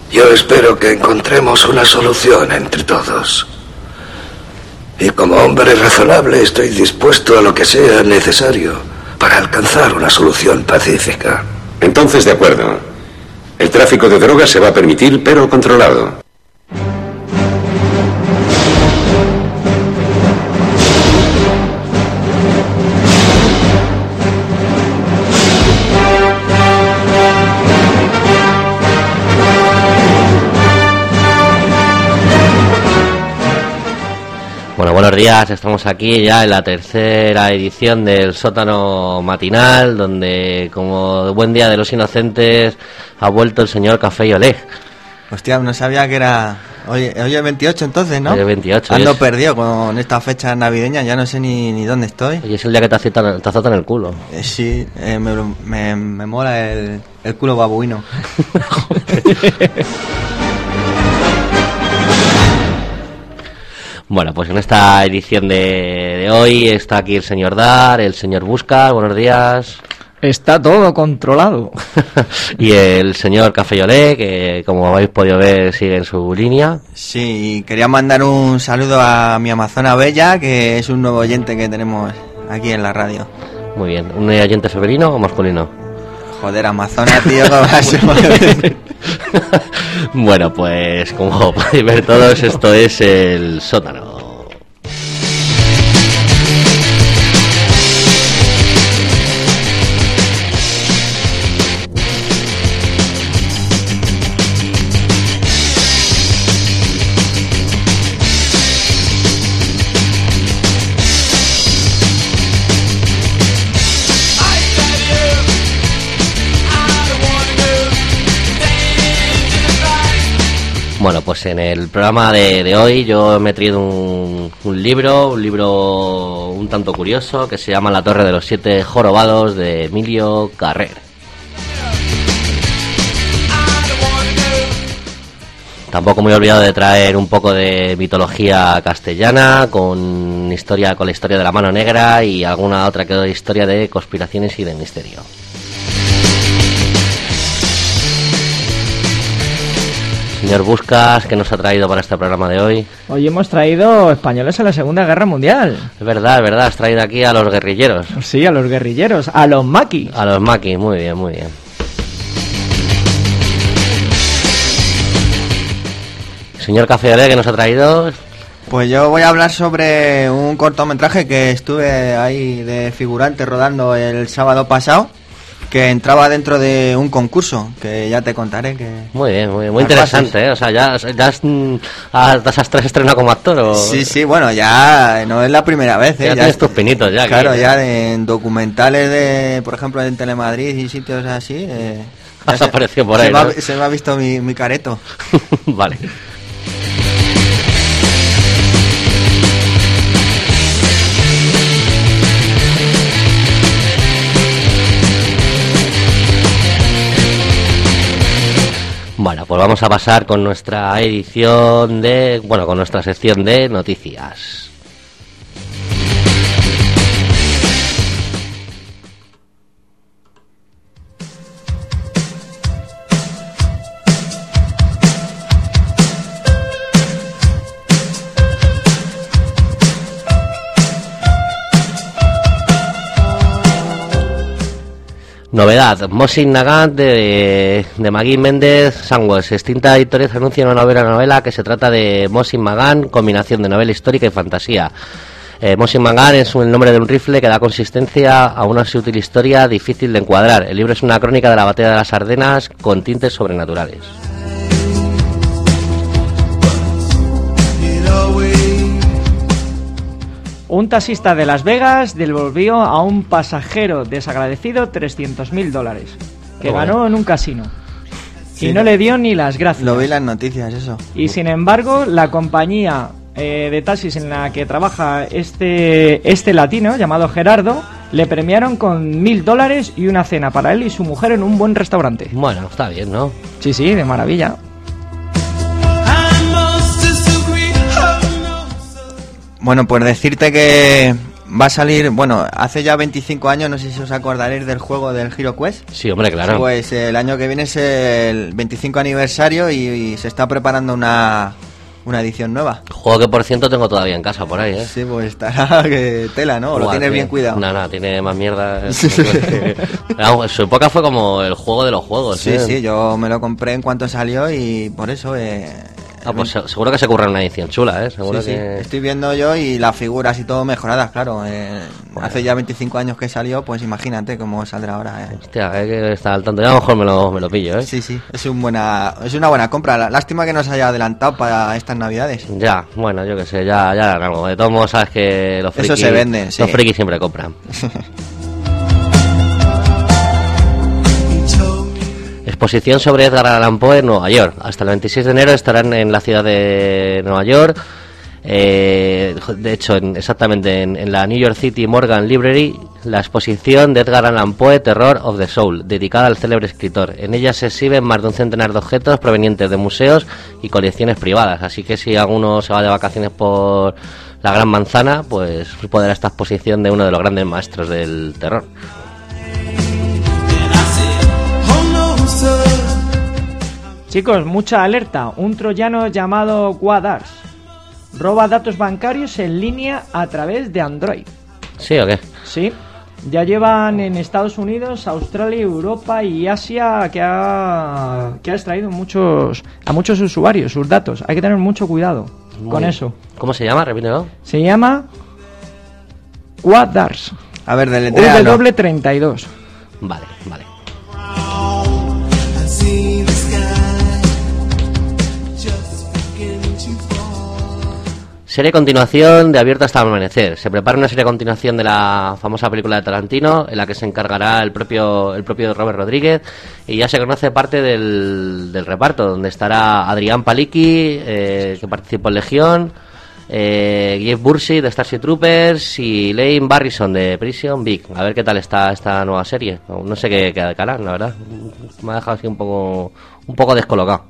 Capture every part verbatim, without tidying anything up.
Yo espero que encontremos una solución entre todos. Y como hombre razonable estoy dispuesto a lo que sea necesario para alcanzar una solución pacífica. Entonces, de acuerdo. El tráfico de drogas se va a permitir, pero controlado. Bueno, buenos días, estamos aquí ya en la tercera edición del Sótano Matinal, donde como buen día de los inocentes ha vuelto el señor Café y Olé. Hostia, no sabía que era... Hoy, hoy es veintiocho entonces, ¿no? Hoy es veintiocho. Ando es... perdido con esta fecha navideña, ya no sé ni, ni dónde estoy. Hoy es el día que te azotan, te azotan el culo. Eh, sí, eh, me, me, me mola el, el culo babuino. Bueno, pues en esta edición de, de hoy está aquí el señor Dar, el señor Busca, buenos días. Está todo controlado. Y el señor Café y Olé, que como habéis podido ver sigue en su línea. Sí, y quería mandar un saludo a mi Amazona Bella, que es un nuevo oyente que tenemos aquí en la radio. Muy bien, ¿un oyente femenino o masculino? Joder, Amazona, tío, ¿cómo vas a... Bueno, pues como podéis ver todos, esto es el Sótano. Bueno, pues en el programa de, de hoy yo me he traído un, un libro, un libro un tanto curioso que se llama La Torre de los Siete Jorobados de Emilio Carrer. Tampoco me he olvidado de traer un poco de mitología castellana con historia, con la historia de la mano negra y alguna otra que otra historia de conspiraciones y de misterio. Señor Buscas, ¿qué nos ha traído para este programa de hoy? Hoy hemos traído españoles en la Segunda Guerra Mundial. Es verdad, es verdad, has traído aquí a los guerrilleros. Sí, a los guerrilleros, a los maquis. A los maquis, muy bien, muy bien. Señor Café Olé, ¿qué nos ha traído? Pues yo voy a hablar sobre un cortometraje que estuve ahí de figurante rodando el sábado pasado, que entraba dentro de un concurso, que ya te contaré. Que muy bien, muy, muy interesante, ¿eh? O sea, ¿ya, ya has, has, has estrenado como actor? ¿O? Sí, sí, bueno, ya no es la primera vez. ¿eh? Ya, ya tienes tus pinitos ya. Claro, aquí, ya ¿eh? En documentales, de, por ejemplo, en Telemadrid y sitios así. Eh, has se, aparecido por ahí, se, ¿no? me ha, se me ha visto mi, mi careto. Vale. Bueno, pues vamos a pasar con nuestra edición de... Bueno, con nuestra sección de noticias. Novedad, Mohsin Nagant de, de Magui Méndez Sangües. Extinta Editorial anuncia una novela novela que se trata de Mohsin Nagant, combinación de novela histórica y fantasía. Eh, Mohsin Nagant es el nombre de un rifle que da consistencia a una sutil historia difícil de encuadrar. El libro es una crónica de la batalla de las Ardenas con tintes sobrenaturales. Un taxista de Las Vegas devolvió a un pasajero desagradecido trescientos mil dólares que oh, ganó en un casino. Sí, y no le dio ni las gracias. Lo vi en las noticias, eso. Y sin embargo, la compañía eh, de taxis en la que trabaja este, este latino, llamado Gerardo, le premiaron con mil dólares y una cena para él y su mujer en un buen restaurante. Bueno, está bien, ¿no? Sí, sí, de maravilla. Bueno, pues decirte que va a salir, bueno, hace ya veinticinco años, no sé si os acordaréis del juego del Hero Quest. Sí, hombre, claro. Pues el año que viene es el veinticinco aniversario y, y se está preparando una, una edición nueva. Juego que, por cierto, tengo todavía en casa por ahí, ¿eh? Sí, pues estará que tela, ¿no? Lo Buah, tienes tío. bien cuidado. No, no, tiene más mierda. Vamos, su época fue como el juego de los juegos. Sí, ¿eh? sí, yo me lo compré en cuanto salió y por eso... Eh, Ah, pues se- seguro que se curra una edición chula, ¿eh? Seguro sí, sí. que... Estoy viendo yo y las figuras y todo mejoradas, claro. Eh, Bueno. Hace ya veinticinco años que salió, pues imagínate cómo saldrá ahora. Eh. Hostia, hay que estar al tanto. Ya a lo mejor me lo, me lo pillo, ¿eh? Sí, sí, es, un buena, es una buena compra. La- Lástima que no se haya adelantado para estas navidades. Ya, bueno, yo qué sé, ya, ya harán algo. De todos modos, sabes que los Eso frikis... se vende, sí. Los frikis siempre compran. Exposición sobre Edgar Allan Poe en Nueva York. Hasta el veintiséis de enero estarán en la ciudad de Nueva York. Eh, de hecho, en, exactamente en, en la New York City Morgan Library, la exposición de Edgar Allan Poe, Terror of the Soul, dedicada al célebre escritor. En ella se exhiben más de un centenar de objetos provenientes de museos y colecciones privadas. Así que si alguno se va de vacaciones por la Gran Manzana, pues podrá esta exposición de uno de los grandes maestros del terror. Chicos, mucha alerta. Un troyano llamado Quadars roba datos bancarios en línea a través de Android. ¿Sí o qué? Sí, ya llevan en Estados Unidos, Australia, Europa y Asia que ha, que ha extraído muchos, a muchos usuarios sus datos. Hay que tener mucho cuidado Muy con bien. eso. ¿Cómo se llama? Repítelo. Se llama Quadars. A ver, deletréalo. W treinta y dos. Vale, vale. Serie continuación de Abierto hasta el amanecer. Se prepara una serie continuación de la famosa película de Tarantino, en la que se encargará el propio el propio Robert Rodríguez, y ya se conoce parte del, del reparto, donde estará Adrián Palicki, eh, que participó en Legión, eh, Gabe Bursey de Starship Troopers y Lane Barrison de Prison Big. A ver qué tal está esta nueva serie. No, no sé qué qué harán, la verdad. Me ha dejado así un poco un poco descolocado.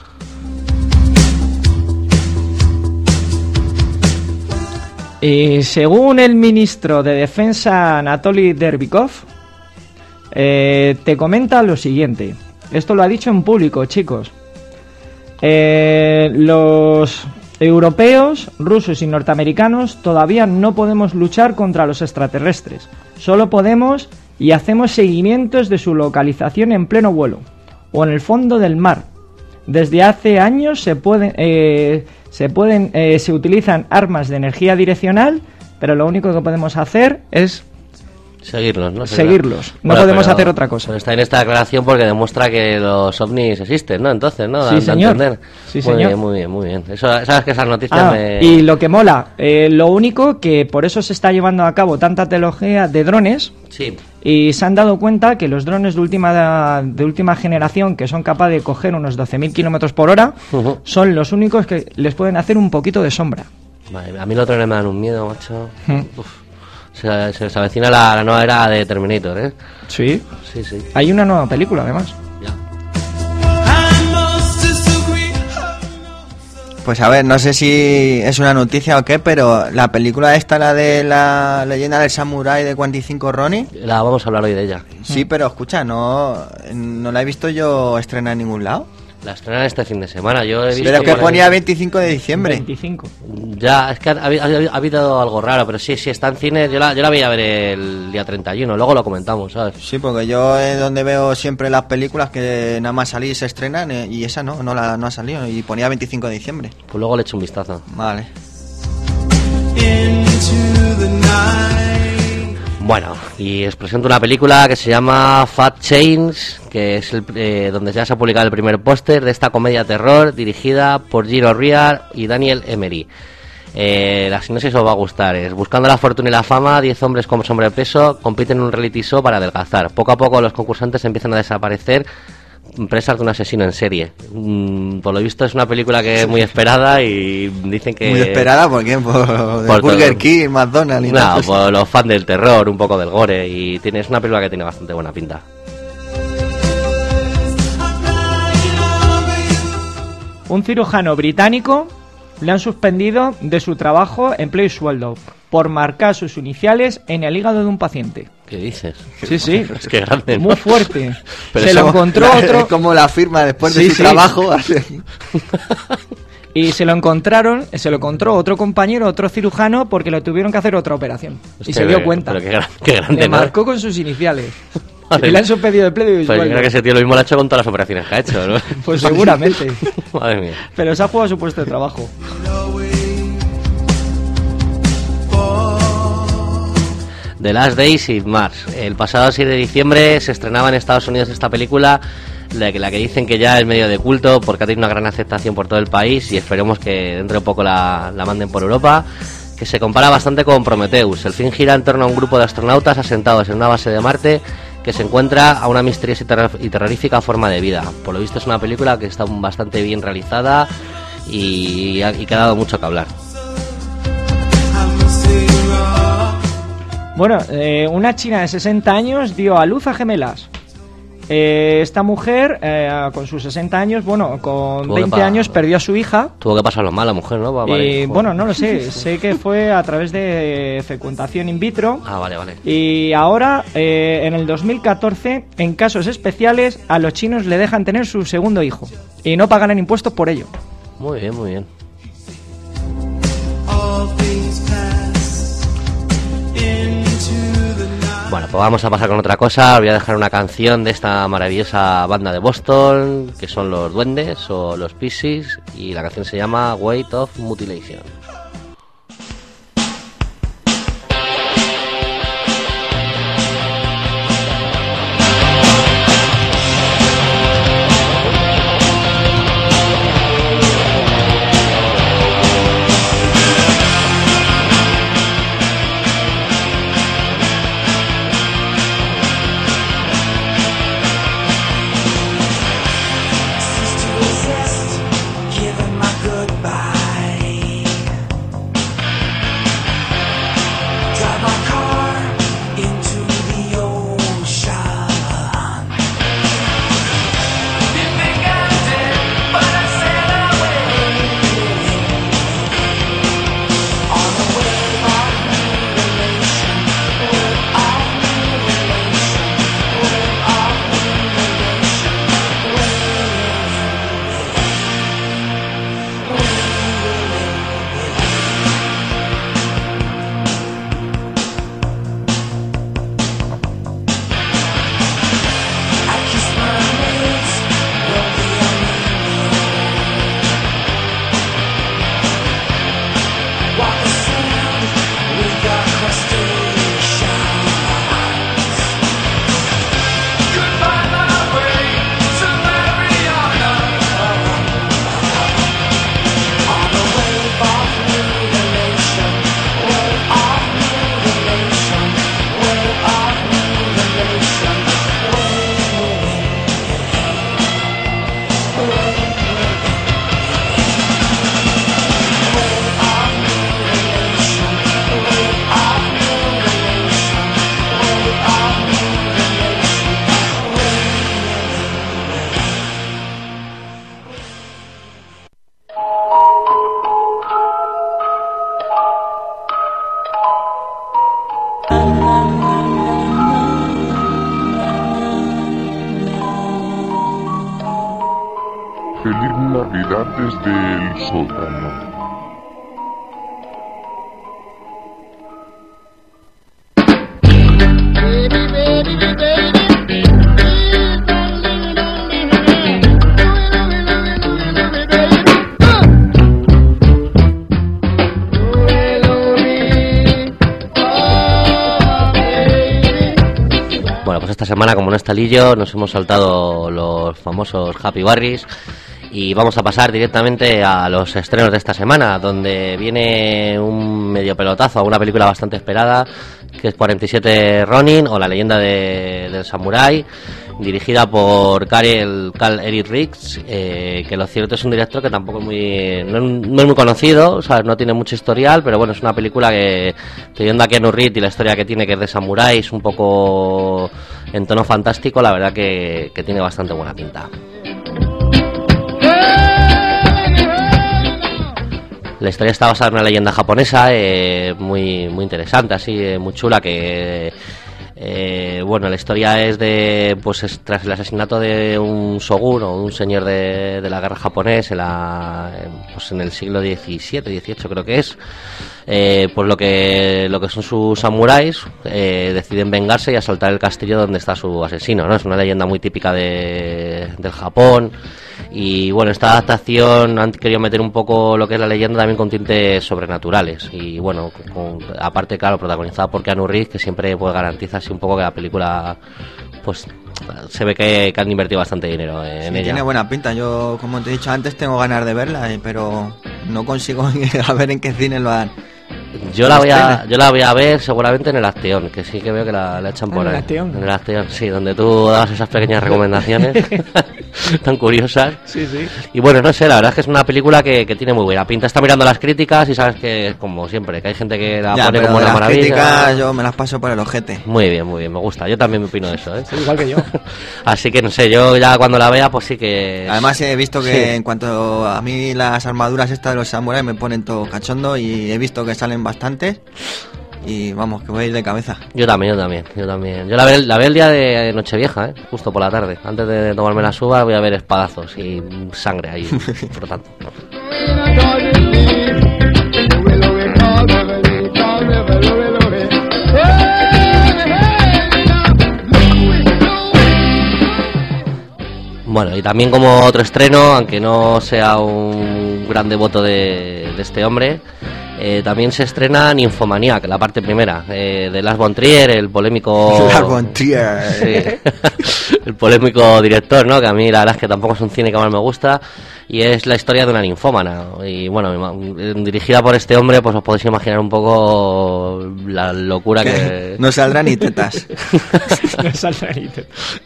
Y según el ministro de Defensa Anatoly Derbykov, eh, te comenta lo siguiente. Esto lo ha dicho en público, chicos. Eh, los europeos, rusos y norteamericanos todavía no podemos luchar contra los extraterrestres. Solo podemos y hacemos seguimientos de su localización en pleno vuelo o en el fondo del mar. Desde hace años se pueden... Eh, Se pueden, eh, se utilizan armas de energía direccional, pero lo único que podemos hacer es Seguirlos, ¿no? seguirlos. No Bueno, podemos pero- hacer otra cosa. pero está en esta declaración porque demuestra que los ovnis existen, ¿no? Entonces, ¿no? Sí, Da- da a señor. entender. Sí, muy señor. bien, muy bien, muy bien. Eso, sabes que esas noticias Ah, me... y lo que mola, eh, lo único que por eso se está llevando a cabo tanta tecnología de drones, Sí. y se han dado cuenta que los drones de última de última generación, que son capaces de coger unos doce mil kilómetros por hora, Ujú. son los únicos que les pueden hacer un poquito de sombra. Vale, a mí los drones me dan un miedo, macho. Mm. Uf. Se, se, se avecina la, la nueva era de Terminator, ¿eh? Sí. Sí, sí. Hay una nueva película, además. Ya. Pues a ver, no sé si es una noticia o qué, pero la película esta, la de la leyenda del samurái de cuarenta y cinco Ronin, La vamos a hablar hoy de ella. sí, pero escucha, no, no la he visto yo estrenar en ningún lado. La estrenan este fin de semana. Yo he visto Pero es que por ahí- ponía veinticinco de diciembre. veinticinco. Ya, es que ha, ha- ha- ha habido algo raro, pero sí, sí, está en cines. Yo la, yo la voy a ver el día treinta y uno, luego lo comentamos, ¿sabes? Sí, porque yo es donde veo siempre las películas que nada más salir se estrenan eh, y esa no, no, la, no ha salido y ponía veinticinco de diciembre. Pues luego le echo un vistazo. Vale. Bueno, y os presento una película que se llama Fat Chains, que es el, eh, donde ya se ha publicado el primer póster de esta comedia terror dirigida por Gino Riar y Daniel Emery. Eh, la sinopsis os va a gustar. Es: buscando la fortuna y la fama, diez hombres con sobrepeso compiten en un reality show para adelgazar. Poco a poco los concursantes empiezan a desaparecer, presas de un asesino en serie. Mm, por lo visto es una película que es muy esperada y dicen que... Muy esperada, ¿por qué? Por, de por Burger todo. King, McDonald's y No, tal. por los fans del terror, un poco del gore, y tiene, es una película que tiene bastante buena pinta. Un cirujano británico le han suspendido de su trabajo, empleo y sueldo por marcar sus iniciales en el hígado de un paciente. ¿Qué dices? Sí, sí. Es que grande, ¿no? Muy fuerte. Pero se eso- lo encontró La- otro... como la firma después de Sí, su sí. trabajo. así. Y se lo encontraron, se lo encontró otro compañero, otro cirujano, porque le tuvieron que hacer otra operación. Hostia, y se dio pero- cuenta. Pero qué, gran- qué grande, Le ¿no? marcó con sus iniciales. Madre y le han mía. suspendido el pleito y Pues yo sueldo. creo que ese tío lo mismo lo ha hecho con todas las operaciones que ha hecho, ¿no? Pues seguramente. Madre mía. Pero se ha jugado su puesto de trabajo. The Last Days in Mars. El pasado seis de diciembre se estrenaba en Estados Unidos esta película, la que, la que dicen que ya es medio de culto porque ha tenido una gran aceptación por todo el país y esperemos que dentro de poco la, la manden por Europa, que se compara bastante con Prometheus. El film gira en torno a un grupo de astronautas asentados en una base de Marte que se encuentra a una misteriosa y, terror- y terrorífica forma de vida. Por lo visto es una película que está bastante bien realizada y, ha- y que ha dado mucho que hablar. Bueno, eh, una china de sesenta años dio a luz a gemelas. Eh, esta mujer, eh, con sus sesenta años, bueno, con Tuvo que veinte pa- años, perdió a su hija. Tuvo que pasarlo mal la mujer, ¿no? Va- vale. Y Joder. bueno, no lo sé, sé que fue a través de fecundación in vitro. Ah, vale, vale. Y ahora, eh, en el dos mil catorce, en casos especiales, a los chinos le dejan tener su segundo hijo. Y no pagan impuestos por ello. Muy bien, muy bien. Bueno, pues vamos a pasar con otra cosa. Os voy a dejar una canción de esta maravillosa banda de Boston, que son los Duendes o los Pixies, y la canción se llama Weight of Mutilation. Giving my goodbye. Drive my car into the ocean. You think I'm dead, but I said away. On the wave of mutilation, wave of mutilation, wave of mutilation, I kiss my lips, will be a walk the sand with the crustaceans. Goodbye, my way to Mariana. On the wave of mutilation, wave of mutilation, wave of mutilation, Feliz Navidad desde el sótano. Bueno, pues esta semana, como no está Lillo, nos hemos saltado los famosos Happy Barris y vamos a pasar directamente a los estrenos de esta semana, donde viene un medio pelotazo a una película bastante esperada, que es cuarenta y siete Ronin, o La leyenda de- del samurái, dirigida por Karel, Carl Eric Riggs, eh, que lo cierto es un director que tampoco es muy no, no es muy conocido, o sea, no tiene mucho historial, pero bueno, es una película que, teniendo a Keanu Reeves y la historia que tiene, que es de samuráis, un poco en tono fantástico, la verdad que, que tiene bastante buena pinta. La historia está basada en una leyenda japonesa eh, muy muy interesante, así, eh, muy chula, que eh, bueno, la historia es de, pues es tras el asesinato de un shogun o un señor de, de la guerra japonés en la, pues en el siglo diecisiete, dieciocho creo que es. Eh, pues lo que lo que son sus samuráis eh, deciden vengarse y asaltar el castillo donde está su asesino, ¿no? Es una leyenda muy típica de, del Japón. Y bueno, esta adaptación han querido meter un poco lo que es la leyenda también con tintes sobrenaturales. Y bueno, con, aparte, claro, protagonizada por Keanu Reeves, que siempre pues garantiza así un poco que la película, pues se ve que, que han invertido bastante dinero en sí, ella. Tiene buena pinta. Yo, como te he dicho antes, tengo ganas de verla, eh, pero no consigo a ver en qué cine lo dan. Yo la voy a yo la voy a ver seguramente en el Acteón, que sí que veo que la, la echan por ¿En el ahí. Acteón? En el Acteón, sí, donde tú das esas pequeñas recomendaciones tan curiosas. Sí, sí. Y bueno, no sé, la verdad es que es una película que, que tiene muy buena pinta. Está mirando las críticas y sabes que, como siempre, que hay gente que la Ya, pone pero como de una las maravilla. críticas yo me las paso por el ojete. Muy bien, muy bien, me gusta. Yo también me opino de eso, ¿eh? Sí, igual que yo. Así que no sé, yo ya cuando la vea, pues sí que... Además he visto que Sí. en cuanto a mí las armaduras estas de los samuráis me ponen todo cachondo y he visto que salen bastantes y vamos, que voy a ir de cabeza. Yo también, yo también, yo también. Yo la veo, la veo el día de Nochevieja, ¿eh? Justo por la tarde. Antes de tomarme las uvas voy a ver espadazos y sangre ahí, por tanto. Bueno, y también como otro estreno, aunque no sea un gran devoto de, de este hombre, eh, también se estrena Nymphomaniac, la parte primera, eh, de Lars von Trier, el polémico... Lars von Trier. Sí. El polémico director, ¿no? Que a mí la verdad es que tampoco es un cine que más me gusta, y es la historia de una ninfómana. Y bueno, dirigida por este hombre, pues os podéis imaginar un poco la locura que... que no saldrá ni tetas. No saldrá ni tetas.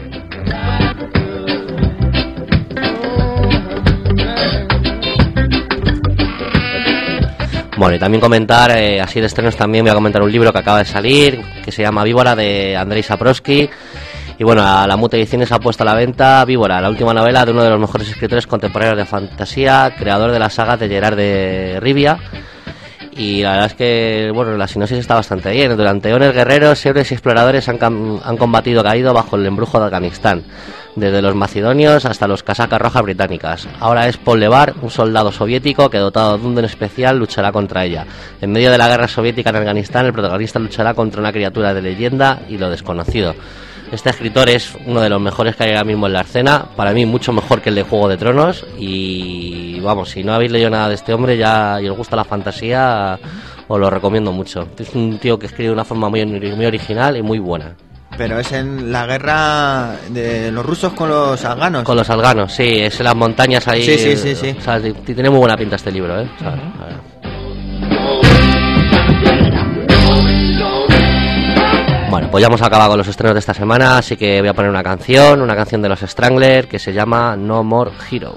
Bueno, y también comentar, eh, así de estrenos también voy a comentar un libro que acaba de salir, que se llama Víbora, de Andrei Sapkowski. Y bueno, a la Mute Ediciones ha puesto a la venta Víbora, la última novela de uno de los mejores escritores contemporáneos de fantasía, creador de la saga de Gerard de Rivia. Y la verdad es que, bueno, la sinopsis está bastante bien. Durante eones guerreros, héroes y exploradores han, han combatido caído bajo el embrujo de Afganistán, desde los macedonios hasta los casacas rojas británicas. Ahora es Paul Levar, un soldado soviético que, dotado de un don especial, luchará contra ella. En medio de la guerra soviética en Afganistán, el protagonista luchará contra una criatura de leyenda y lo desconocido. Este escritor es uno de los mejores que hay ahora mismo en la escena, para mí mucho mejor que el de Juego de Tronos, y vamos, si no habéis leído nada de este hombre ya y os gusta la fantasía, os lo recomiendo mucho. Es un tío que escribe de una forma muy, muy original y muy buena. Pero es en la guerra de los rusos con los afganos. Con los afganos, sí, es en las montañas ahí. Sí, sí, sí, sí. O sea, t- tiene muy buena pinta este libro, ¿eh? O sea, Uh-huh. a ver. Bueno, pues ya hemos acabado con los estrenos de esta semana, así que voy a poner una canción, una canción de los Strangler que se llama No More Heroes.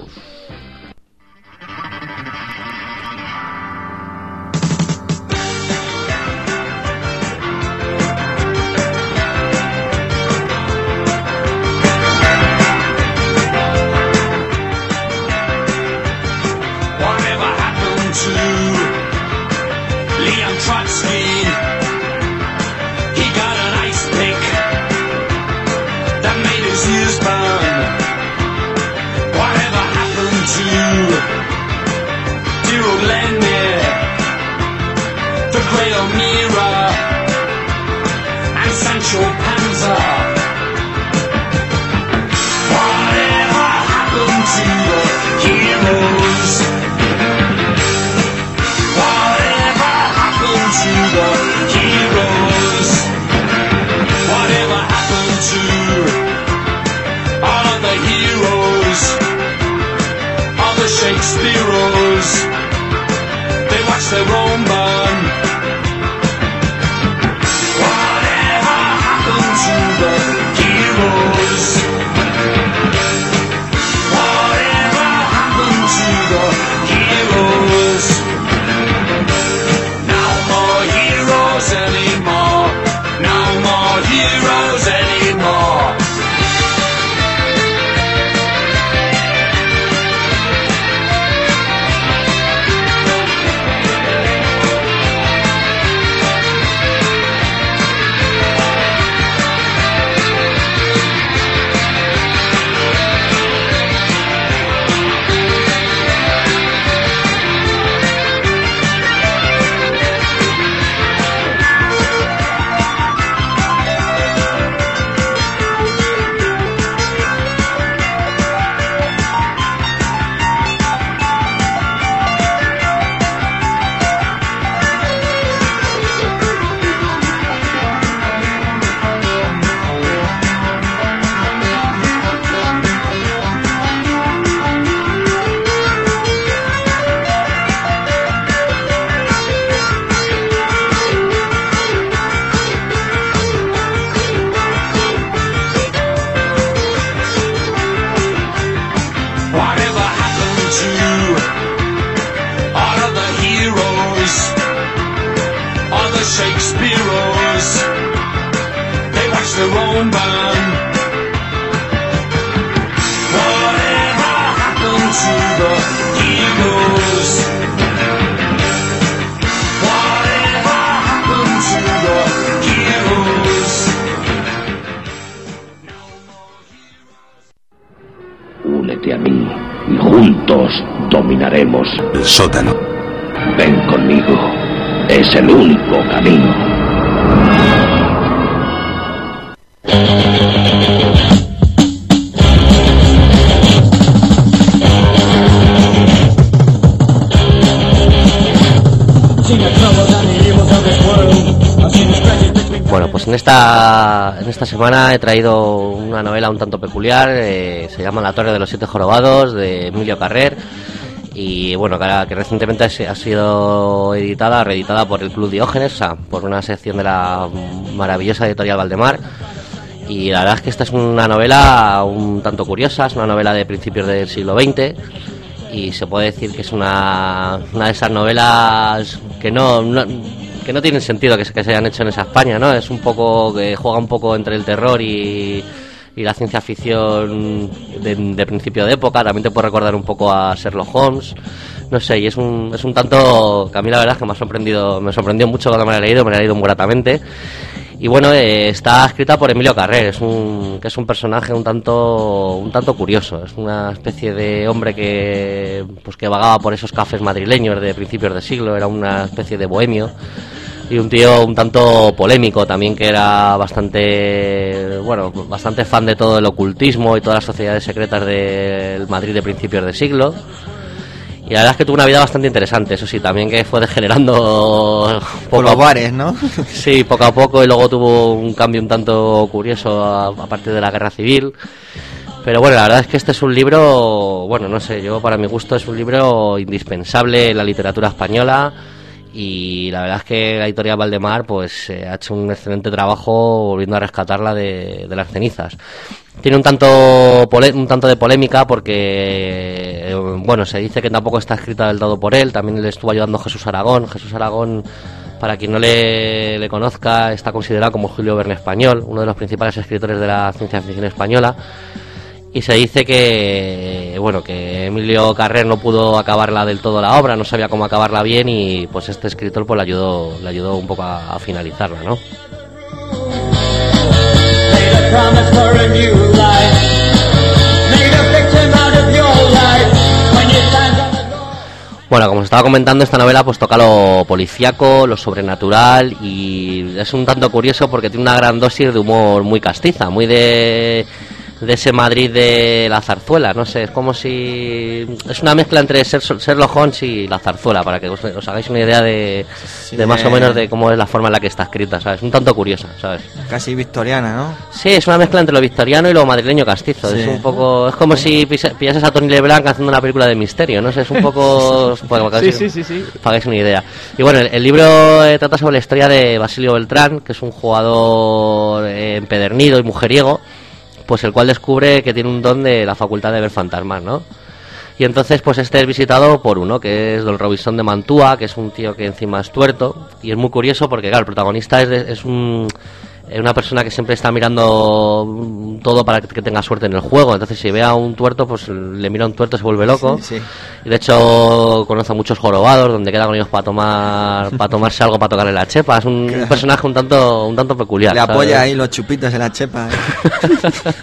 Whatever happened to Leon Trotsky? He got an ice pick that made his ears burn. Whatever happened to dear old Lenny, the great O'Meara, and Sancho Panza? Whatever happened to the heroes? Whatever happened to the heroes? Whatever happened to all of the heroes? All the Shakespeareos? They watch their own burn. Whatever happened to the heroes? Whatever happened to the heroes? No more heroes anymore. No more heroes anymore. Únete a mí y juntos dominaremos el sótano. Ven conmigo. Es el único camino. Bueno, pues en esta en esta semana he traído una novela un tanto peculiar, eh, se llama La Torre de los Siete Jorobados, de Emilio Carrer, y bueno, que, que recientemente ha sido editada, reeditada por el Club Diógenes, o sea, por una sección de la maravillosa editorial Valdemar. Y la verdad es que esta es una novela un tanto curiosa, es una novela de principios del siglo veinte, y se puede decir que es una, una de esas novelas que no, no que no tienen sentido que se, que se hayan hecho en esa España, ¿no? Es un poco que juega un poco entre el terror y, y la ciencia ficción de, de principio de época. También te puede recordar un poco a Sherlock Holmes, no sé, y es un, es un tanto que a mí la verdad es que me ha sorprendido, me sorprendió mucho cuando me la he leído, me la he leído muy gratamente. Y bueno, eh, está escrita por Emilio Carrer, es un, que es un personaje un tanto, un tanto curioso, es una especie de hombre que, pues que vagaba por esos cafés madrileños de principios de siglo, era una especie de bohemio, y un tío un tanto polémico también, que era bastante, bueno, bastante fan de todo el ocultismo y todas las sociedades secretas del Madrid de principios de siglo. Y la verdad es que tuvo una vida bastante interesante, eso sí, también que fue degenerando por los bares, ¿no? Sí, poco a poco, y luego tuvo un cambio un tanto curioso a, a partir de la Guerra Civil. Pero bueno, la verdad es que este es un libro, bueno, no sé, yo para mi gusto es un libro indispensable en la literatura española, y la verdad es que la editorial Valdemar pues eh, ha hecho un excelente trabajo volviendo a rescatarla de, de las cenizas. Tiene un tanto pole- un tanto de polémica porque eh, bueno, se dice que tampoco está escrita del todo por él, también le estuvo ayudando Jesús Aragón. Jesús Aragón, para quien no le, le conozca, está considerado como Julio Verne español, uno de los principales escritores de la ciencia ficción española. Y se dice que bueno, que Emilio Carrer no pudo acabarla del todo la obra, no sabía cómo acabarla bien, y pues este escritor pues le ayudó, le ayudó un poco a, a finalizarla, ¿no? Bueno, como os estaba comentando, esta novela pues toca lo policíaco, lo sobrenatural, y es un tanto curioso porque tiene una gran dosis de humor muy castiza, muy de... de ese Madrid de la zarzuela, no sé, es como si... es una mezcla entre Sherlock Holmes y la zarzuela, para que os, os hagáis una idea de, sí, de más o menos de cómo es la forma en la que está escrita, ¿sabes? Un tanto curiosa, ¿sabes? Casi victoriana, ¿no? Sí, es una mezcla entre lo victoriano y lo madrileño castizo, sí. Es un poco... es como si pillases a Tony Leblanc haciendo una película de misterio, no sé, es un poco... para que sí, sí, sí, sí. hagáis una idea. Y bueno, el, el libro eh, trata sobre la historia de Basilio Beltrán, que es un jugador eh, empedernido y mujeriego, pues el cual descubre que tiene un don de la facultad de ver fantasmas, ¿no? Y entonces pues este es visitado por uno, que es Don Robinson de Mantua, que es un tío que encima es tuerto, y es muy curioso porque claro, el protagonista es, de, es un... una persona que siempre está mirando todo para que tenga suerte en el juego. Entonces si ve a un tuerto, pues le mira a un tuerto, se vuelve loco. Sí, sí. Y de hecho conoce a muchos jorobados donde queda con ellos para tomar para tomarse algo, para tocarle la chepa. Es un, un personaje un tanto un tanto peculiar. Le ¿sabes? apoya ahí los chupitos en la chepa, ¿eh?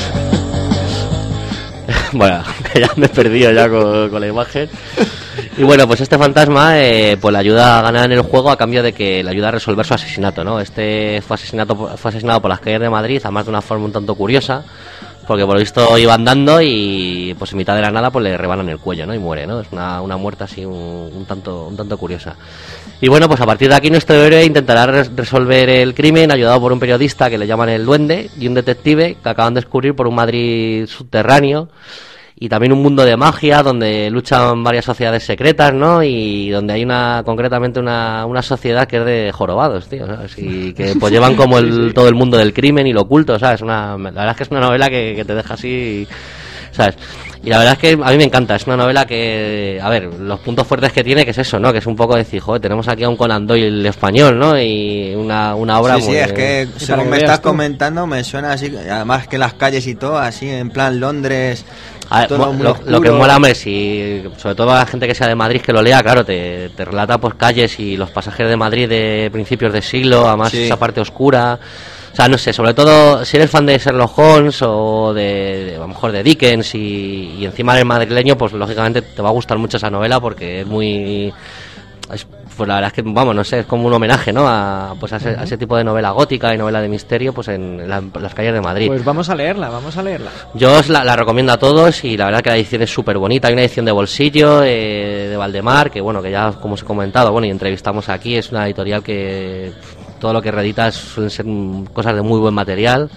Bueno, que ya me he perdido ya con, con la imagen. Y bueno, pues este fantasma eh, pues le ayuda a ganar en el juego a cambio de que le ayuda a resolver su asesinato, ¿no? Este fue asesinato fue asesinado por las calles de Madrid, además de una forma un tanto curiosa, porque por lo visto iba andando y pues en mitad de la nada pues le rebanan el cuello, ¿no? Y muere, ¿no? Es una, una muerte así un, un tanto un tanto curiosa. Y bueno, pues a partir de aquí nuestro héroe intentará res- resolver el crimen ayudado por un periodista que le llaman el Duende y un detective que acaban de descubrir por un Madrid subterráneo. Y también un mundo de magia donde luchan varias sociedades secretas, ¿no? Y donde hay una, concretamente una, una sociedad que es de jorobados, tío, ¿sabes? Y que pues llevan como el, sí, sí. todo el mundo del crimen y lo oculto, ¿sabes? Una, la verdad es que es una novela que, que te deja así, ¿sabes? Y la verdad es que a mí me encanta, es una novela que, a ver, los puntos fuertes que tiene, que es eso, ¿no? Que es un poco decir, joder, tenemos aquí a un Conan Doyle español, ¿no? Y una, una obra sí, muy... Sí, es que según me estás tú. comentando me suena así, además que las calles y todo, así en plan Londres... A ver, lo, lo que mola, hombre, si, sobre todo a la gente que sea de Madrid que lo lea, claro, te, te relata pues calles y los pasajes de Madrid de principios de siglo, además sí. esa parte oscura, O sea, no sé, sobre todo si eres fan de Sherlock Holmes o de, de a lo mejor de Dickens y, y encima eres madrileño, pues lógicamente te va a gustar mucho esa novela porque es muy... Es, pues la verdad es que, vamos, no sé, es como un homenaje, ¿no? A, pues a, ese, a ese tipo de novela gótica y novela de misterio, pues en, la, en las calles de Madrid. Pues vamos a leerla, vamos a leerla. Yo os la, la recomiendo a todos y la verdad que la edición es súper bonita. Hay una edición de bolsillo eh, de Valdemar, que bueno, que ya como os he comentado, bueno, y entrevistamos aquí, es una editorial que todo lo que reedita suelen ser cosas de muy buen material.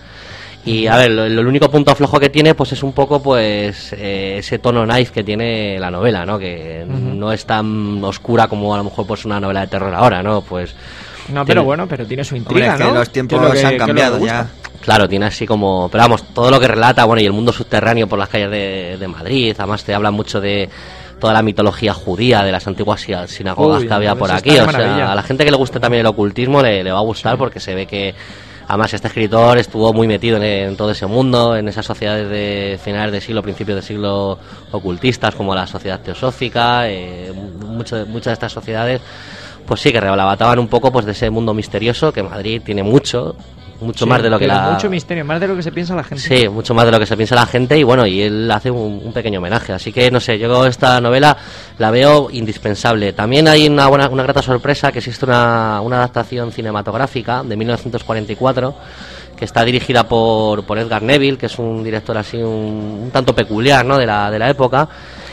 Y a ver, lo, el único punto flojo que tiene pues es un poco pues eh, ese tono nice que tiene la novela, ¿no? Que uh-huh. no es tan oscura como a lo mejor pues una novela de terror ahora, ¿no? Pues no, pero tiene... bueno, pero tiene su intriga, Hombre, ¿no? que los tiempos que se han que cambiado ya. Claro, tiene así como... Pero vamos, todo lo que relata, bueno, y el mundo subterráneo por las calles de, de Madrid, además te habla mucho de toda la mitología judía, de las antiguas sinagogas Uy, que había por aquí, o sea, a la gente que le guste también el ocultismo le, le va a gustar sí. porque se ve que... Además, este escritor estuvo muy metido en, en todo ese mundo, en esas sociedades de finales de siglo, principios de siglo ocultistas, como la sociedad teosófica, eh, mucho, muchas de estas sociedades, pues sí, que relataban un poco pues de ese mundo misterioso, que Madrid tiene mucho, mucho sí, más de lo que la... mucho misterio, más de lo que se piensa la gente. Sí, mucho más de lo que se piensa la gente, y bueno, y él hace un, un pequeño homenaje, así que no sé, yo esta novela la veo indispensable. También hay una buena, una grata sorpresa, que existe una, una adaptación cinematográfica de mil novecientos cuarenta y cuatro, que está dirigida por, por Edgar Neville, que es un director así un, un tanto peculiar, ¿no?, de la, de la época.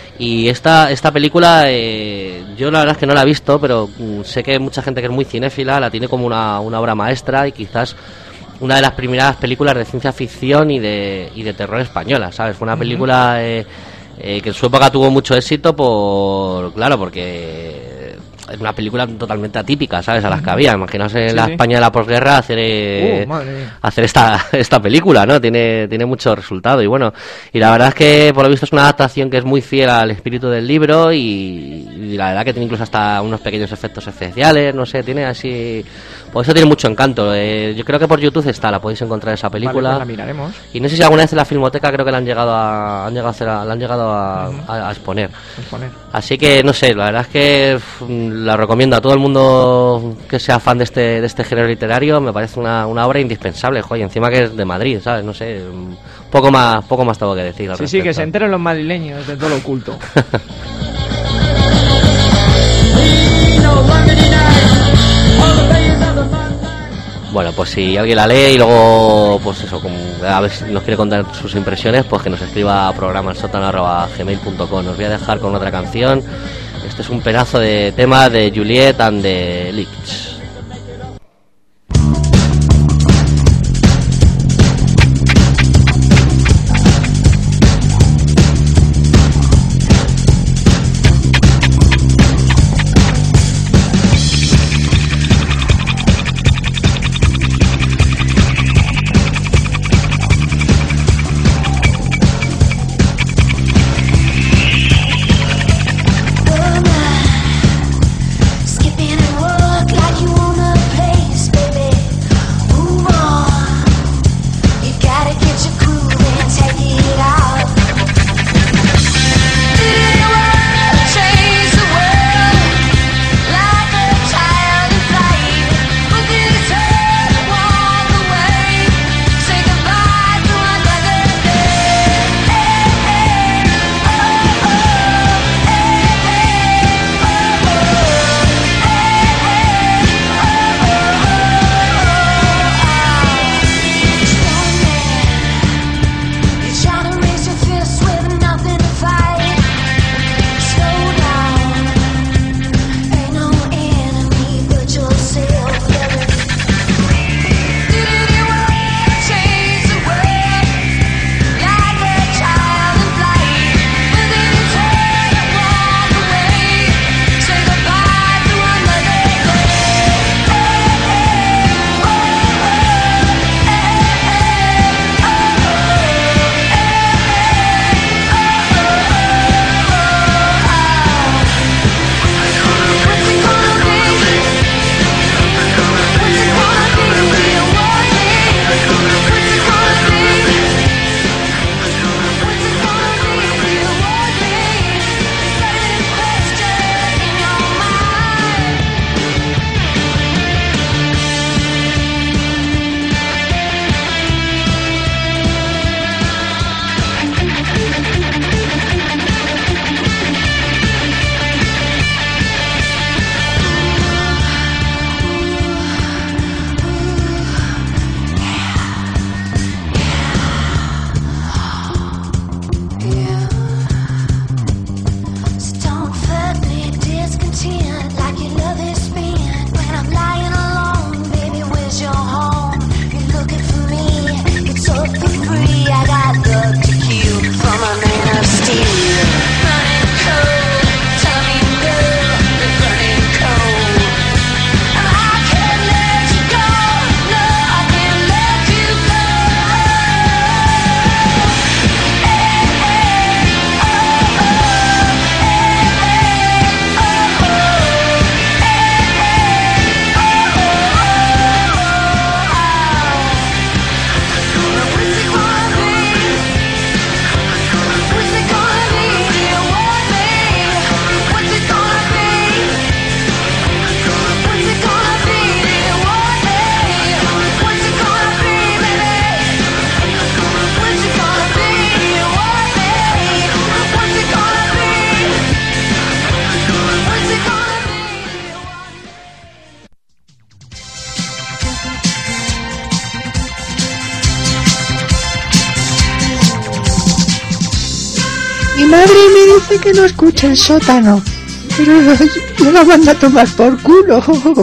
Y esta esta película, eh, yo la verdad es que no la he visto, pero mm, sé que mucha gente que es muy cinéfila la tiene como una, una obra maestra y quizás una de las primeras películas de ciencia ficción y de, y de terror española, ¿sabes? Fue una película eh, eh, que en su época tuvo mucho éxito por, claro, porque es una película totalmente atípica, ¿sabes? A las que había. Imaginaos en sí, la sí. España de la posguerra hacer eh, uh, hacer esta esta película, ¿no? Tiene tiene mucho resultado y bueno, y la verdad es que por lo visto es una adaptación que es muy fiel al espíritu del libro y, y la verdad que tiene incluso hasta unos pequeños efectos especiales, no sé, tiene así... Por eso tiene mucho encanto. Eh, yo creo que por YouTube está, la podéis encontrar esa película. Vale, pues la miraremos. Y no sé si alguna vez en la Filmoteca creo que la han llegado a han llegado a hacer, la han llegado a, uh-huh. a, a exponer. exponer. Así que no sé, la verdad es que uf, la recomiendo a todo el mundo que sea fan de este de este género literario. Me parece una, una obra indispensable, joder, encima que es de Madrid, ¿sabes? No sé, poco más poco más tengo que decir al Sí, respecto. sí, que se enteren los madrileños de todo lo oculto. Bueno, pues si alguien la lee y luego, pues eso, como a ver si nos quiere contar sus impresiones, pues que nos escriba a programa sótano arroba gmail punto com. Os voy a dejar con otra canción. Este es un pedazo de tema de Juliet and the Leaks. Skipping and walk like you Mi madre me dice que no escuche el sótano, pero yo la mando a tomar por culo.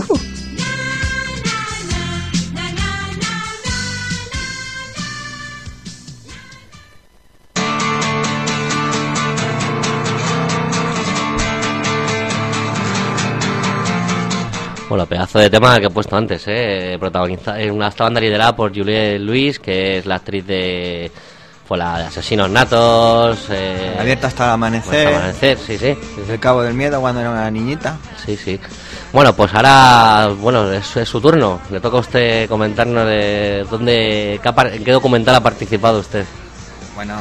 Bueno, pedazo de tema que he puesto antes, ¿eh? Protagonizada, una esta banda liderada por Juliette Lewis, que es la actriz de... Fue la de Asesinos Natos... Eh, Abierta hasta el amanecer. Hasta amanecer, sí, sí. El Cabo del Miedo cuando era una niñita. Sí, sí. Bueno, pues ahora, bueno, es, es su turno. Le toca a usted comentarnos de dónde, qué, en qué documental ha participado usted. Bueno,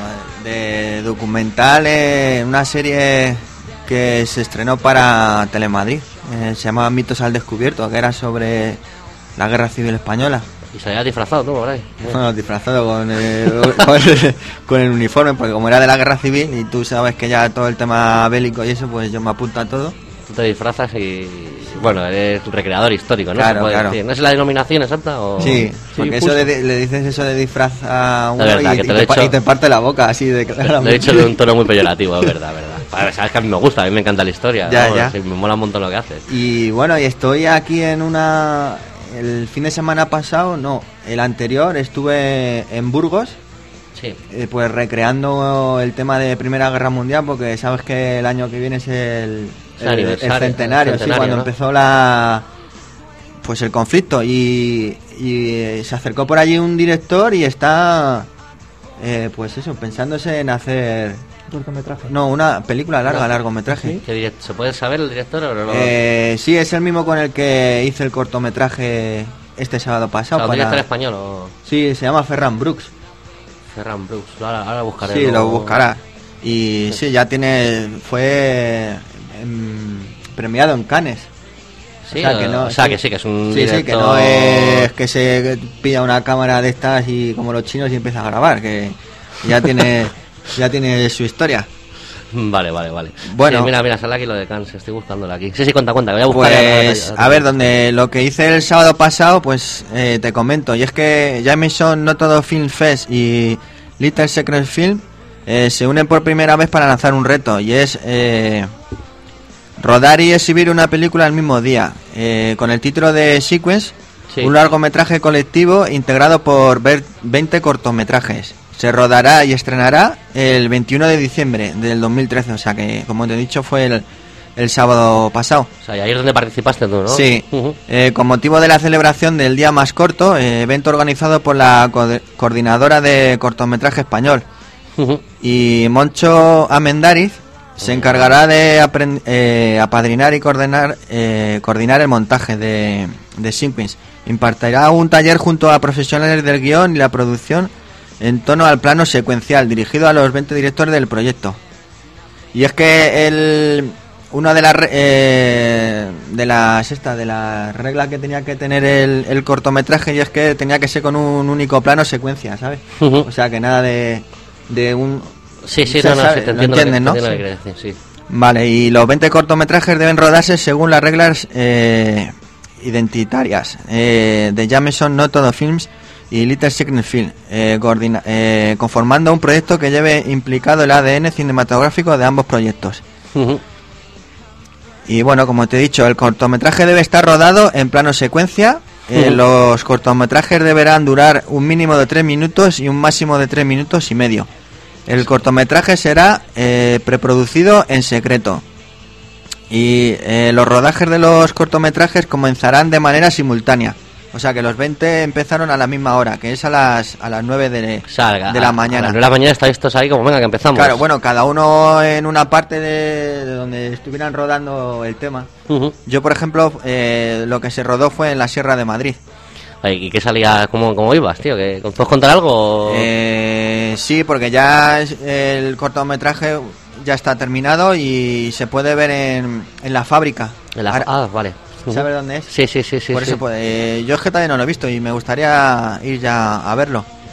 de documental, eh, una serie que se estrenó para Telemadrid. Eh, se llamaba Mitos al Descubierto, que era sobre la Guerra Civil Española. Y se había disfrazado tú, por ahí. Bueno, disfrazado con el, con, el, con el uniforme, porque como era de la Guerra Civil y tú sabes que ya todo el tema bélico y eso, pues yo me apunto a todo. Tú te disfrazas y... Bueno, eres recreador histórico, ¿no? Claro, ¿Se puede claro. decir? ¿No es la denominación exacta? O... Sí, porque sí, eso de, le dices eso de disfraz a uno verdad, y, que te y, lo he te, hecho... y te parte la boca así de claramente. Lo he dicho de un tono muy peyorativo, es verdad, verdad. Para, sabes que a mí me gusta, a mí me encanta la historia. Ya, ¿no? ya. Sí, me mola un montón lo que haces. Y bueno, y estoy aquí en una... El fin de semana pasado, no, el anterior estuve en Burgos. Sí. Eh, pues recreando el tema de Primera Guerra Mundial, porque sabes que el año que viene es el, el, el centenario, el centenario, sí, cuando ¿no? empezó la pues el conflicto y, y se acercó por allí un director y está eh, pues eso, pensándose en hacer cortometraje. No, una película larga, no. largometraje. ¿Sí? ¿Se puede saber el director o no? Eh, sí, es el mismo con el que hice el cortometraje este sábado pasado. ¿Lo para... director español o...? Sí, se llama Ferran Brooks. Ferran Brooks, ahora, ahora buscaré. Sí, luego... lo buscará. Y sí. sí, ya tiene... Fue em, premiado en Cannes. Sí, o sea, que, no, o sea sí, que sí, que es un sí, director... sí, que no es que se pilla una cámara de estas y como los chinos y empieza a grabar, que ya tiene ya tiene su historia. Vale, vale, vale. Bueno, sí, mira, mira, sale aquí lo de Cannes, estoy buscándola aquí. Sí, sí, cuenta, cuenta, voy a buscar. Pues, a, a, a, a ver, donde lo que hice el sábado pasado, pues eh, te comento, y es que Jameson No Todo Film Fest y Little Secret Film eh, se unen por primera vez para lanzar un reto, y es eh, rodar y exhibir una película el mismo día, eh, con el título de Sequence, sí. Un largometraje colectivo integrado por veinte cortometrajes. Se rodará y estrenará el veintiuno de diciembre del dos mil trece, o sea que, como te he dicho, fue el, el sábado pasado. O sea, y ahí es donde participaste tú, ¿no? Sí, uh-huh. eh, con motivo de la celebración del Día Más Corto, eh, evento organizado por la co- Coordinadora de Cortometraje Español. Uh-huh. Y Moncho Amendariz se encargará de aprend- eh, apadrinar y coordinar, eh, coordinar el montaje de, de Sequence. Impartirá un taller junto a profesionales del guión y la producción en torno al plano secuencial, dirigido a los veinte directores del proyecto. Y es que el una de las eh, de las esta de las reglas que tenía que tener el, el cortometraje, y es que tenía que ser con un único plano secuencia, ¿sabes? Uh-huh. O sea, que nada de de un sí, sí, no, no, sí, te entiendo, ¿lo entienden, ¿no? ¿no? Sí. Decir, sí. Vale, y los veinte cortometrajes deben rodarse según las reglas eh, identitarias eh, de Jameson No Todo Films y Little Secret Film, eh, coordina, eh, conformando un proyecto que lleve implicado el A D N cinematográfico de ambos proyectos. Uh-huh. Y bueno, como te he dicho, el cortometraje debe estar rodado en plano secuencia. Eh, uh-huh. Los cortometrajes deberán durar un mínimo de tres minutos y un máximo de tres minutos y medio. El cortometraje será eh, preproducido en secreto. Y eh, los rodajes de los cortometrajes comenzarán de manera simultánea. O sea que los veinte empezaron a la misma hora, que es a las a las nueve de, Salga, de la a, mañana. A las nueve de la mañana estáis todos ahí como venga que empezamos. Claro, bueno, cada uno en una parte de, de donde estuvieran rodando el tema. Uh-huh. Yo, por ejemplo, eh, lo que se rodó fue en la Sierra de Madrid. ¿Y qué salía? ¿Cómo, cómo ibas, tío? ¿Que, ¿Puedes contar algo? Eh, sí, porque ya el cortometraje ya está terminado y se puede ver en, en la fábrica. En la, Ahora, ah, vale. ¿Sabes dónde es? Sí, sí, sí, sí. Por sí. eso, pues, eh, yo es que todavía no lo he visto y me gustaría ir ya a verlo.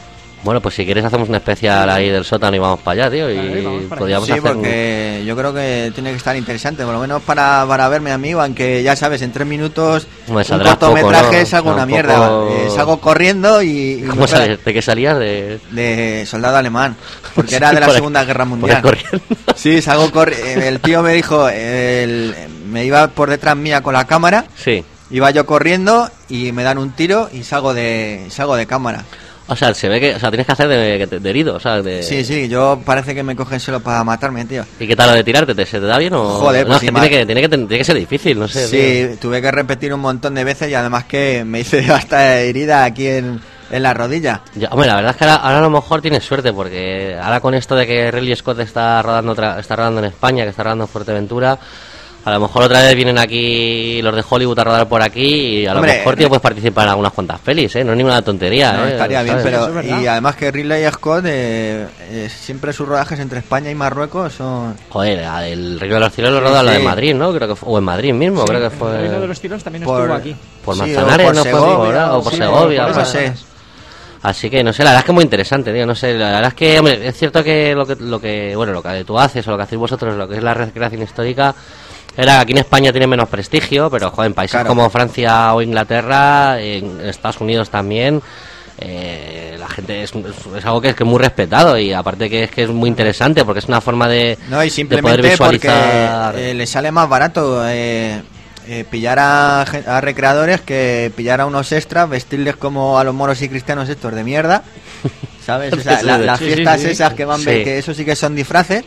Bueno, pues si quieres hacemos un especial ahí del sótano y vamos para allá, tío. Y Vale, vamos para podríamos Sí, hacer un- porque yo creo que tiene que estar interesante, por lo menos para, para verme a mí, aunque ya sabes, en tres minutos Me un saldrá cortometraje poco, ¿no? salgo Un una poco- mierda. Eh, salgo corriendo y... y ¿Cómo me pega- sales? ¿De qué salías? De... De soldado alemán, porque era Sí, de la por ahí- Segunda Guerra por ahí Mundial. corriendo. Sí, salgo corriendo. El tío me dijo, el- me iba por detrás mía con la cámara, Sí. iba yo corriendo y me dan un tiro y salgo de salgo de cámara. O sea, se ve que... O sea, tienes que hacer de, de herido, o sea, de... Sí, sí, yo parece que me cogen solo para matarme, tío. ¿Y qué tal lo de tirarte? ¿Te, ¿Se te da bien o...? Joder, no, pues es que sí, tiene, ma- que, tiene, que, tiene que ser difícil, no sé. tío. Sí, tuve que repetir un montón de veces y además que me hice hasta herida aquí en, en la rodilla. Ya, hombre, la verdad es que ahora, ahora a lo mejor tienes suerte, porque ahora con esto de que Ridley Scott está rodando otra- está rodando en España, que está rodando en Fuerteventura, a lo mejor otra vez vienen aquí los de Hollywood a rodar por aquí y a lo Hombre, mejor, tío, puedes participar en algunas cuantas pelis, ¿eh? No es ninguna tontería, No, ¿eh? estaría bien, ¿sabes? Eso es pero verdad. y además que Ridley Scott eh, eh, siempre sus rodajes entre España y Marruecos son... Joder, el Reino de los Cielos lo Sí, roda lo de sí. Madrid, ¿no? Creo que fue, o en Madrid mismo, Sí, creo que El fue... Reino de los Cielos también por- estuvo aquí. Por Sí, o Manzanares, por ¿no? Fue, Segovia, por- o por sí, Segovia. por o no sea. sé. Así que, no sé, la verdad es que es muy interesante, tío, no sé, la verdad es que, hombre, es cierto que lo que, lo que bueno, lo que tú haces o lo que hacéis vosotros, lo que es la recreación histórica, era aquí en España tiene menos prestigio, pero, joder, en países Claro. como Francia o Inglaterra, en Estados Unidos también, eh, la gente es, es algo que es, que es muy respetado y aparte que es que es muy interesante porque es una forma de, No, y de simplemente poder visualizar... porque eh, le sale más barato eh, eh, pillar a, gen- a recreadores que pillar a unos extras, vestirles como a los moros y cristianos estos de mierda, ¿sabes? O sea, la- las Sí, sí, fiestas sí. esas que van, Sí. ve- que eso sí que son disfraces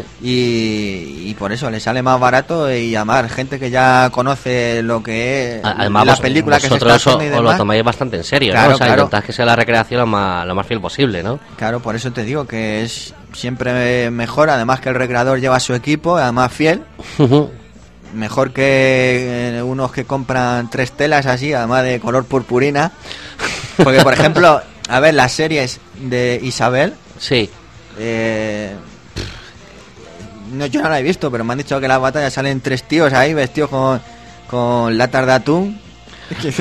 y, y por eso le sale más barato y además gente que ya conoce lo que es Además, la vos- película que se está vosotros os, haciendo y os lo demás. tomáis bastante en serio, Claro, ¿no? O sea, claro. intentáis que sea la recreación lo más, lo más fiel posible, ¿no? Claro, por eso te digo que es siempre mejor, además que el recreador lleva su equipo, además fiel. Mejor que eh, unos que compran tres telas así, además de color purpurina. Porque, por ejemplo, a ver, las series de Isabel, Sí. eh, no, yo no la he visto, pero me han dicho que en las batallas salen tres tíos ahí vestidos con, con latas de atún. Sí,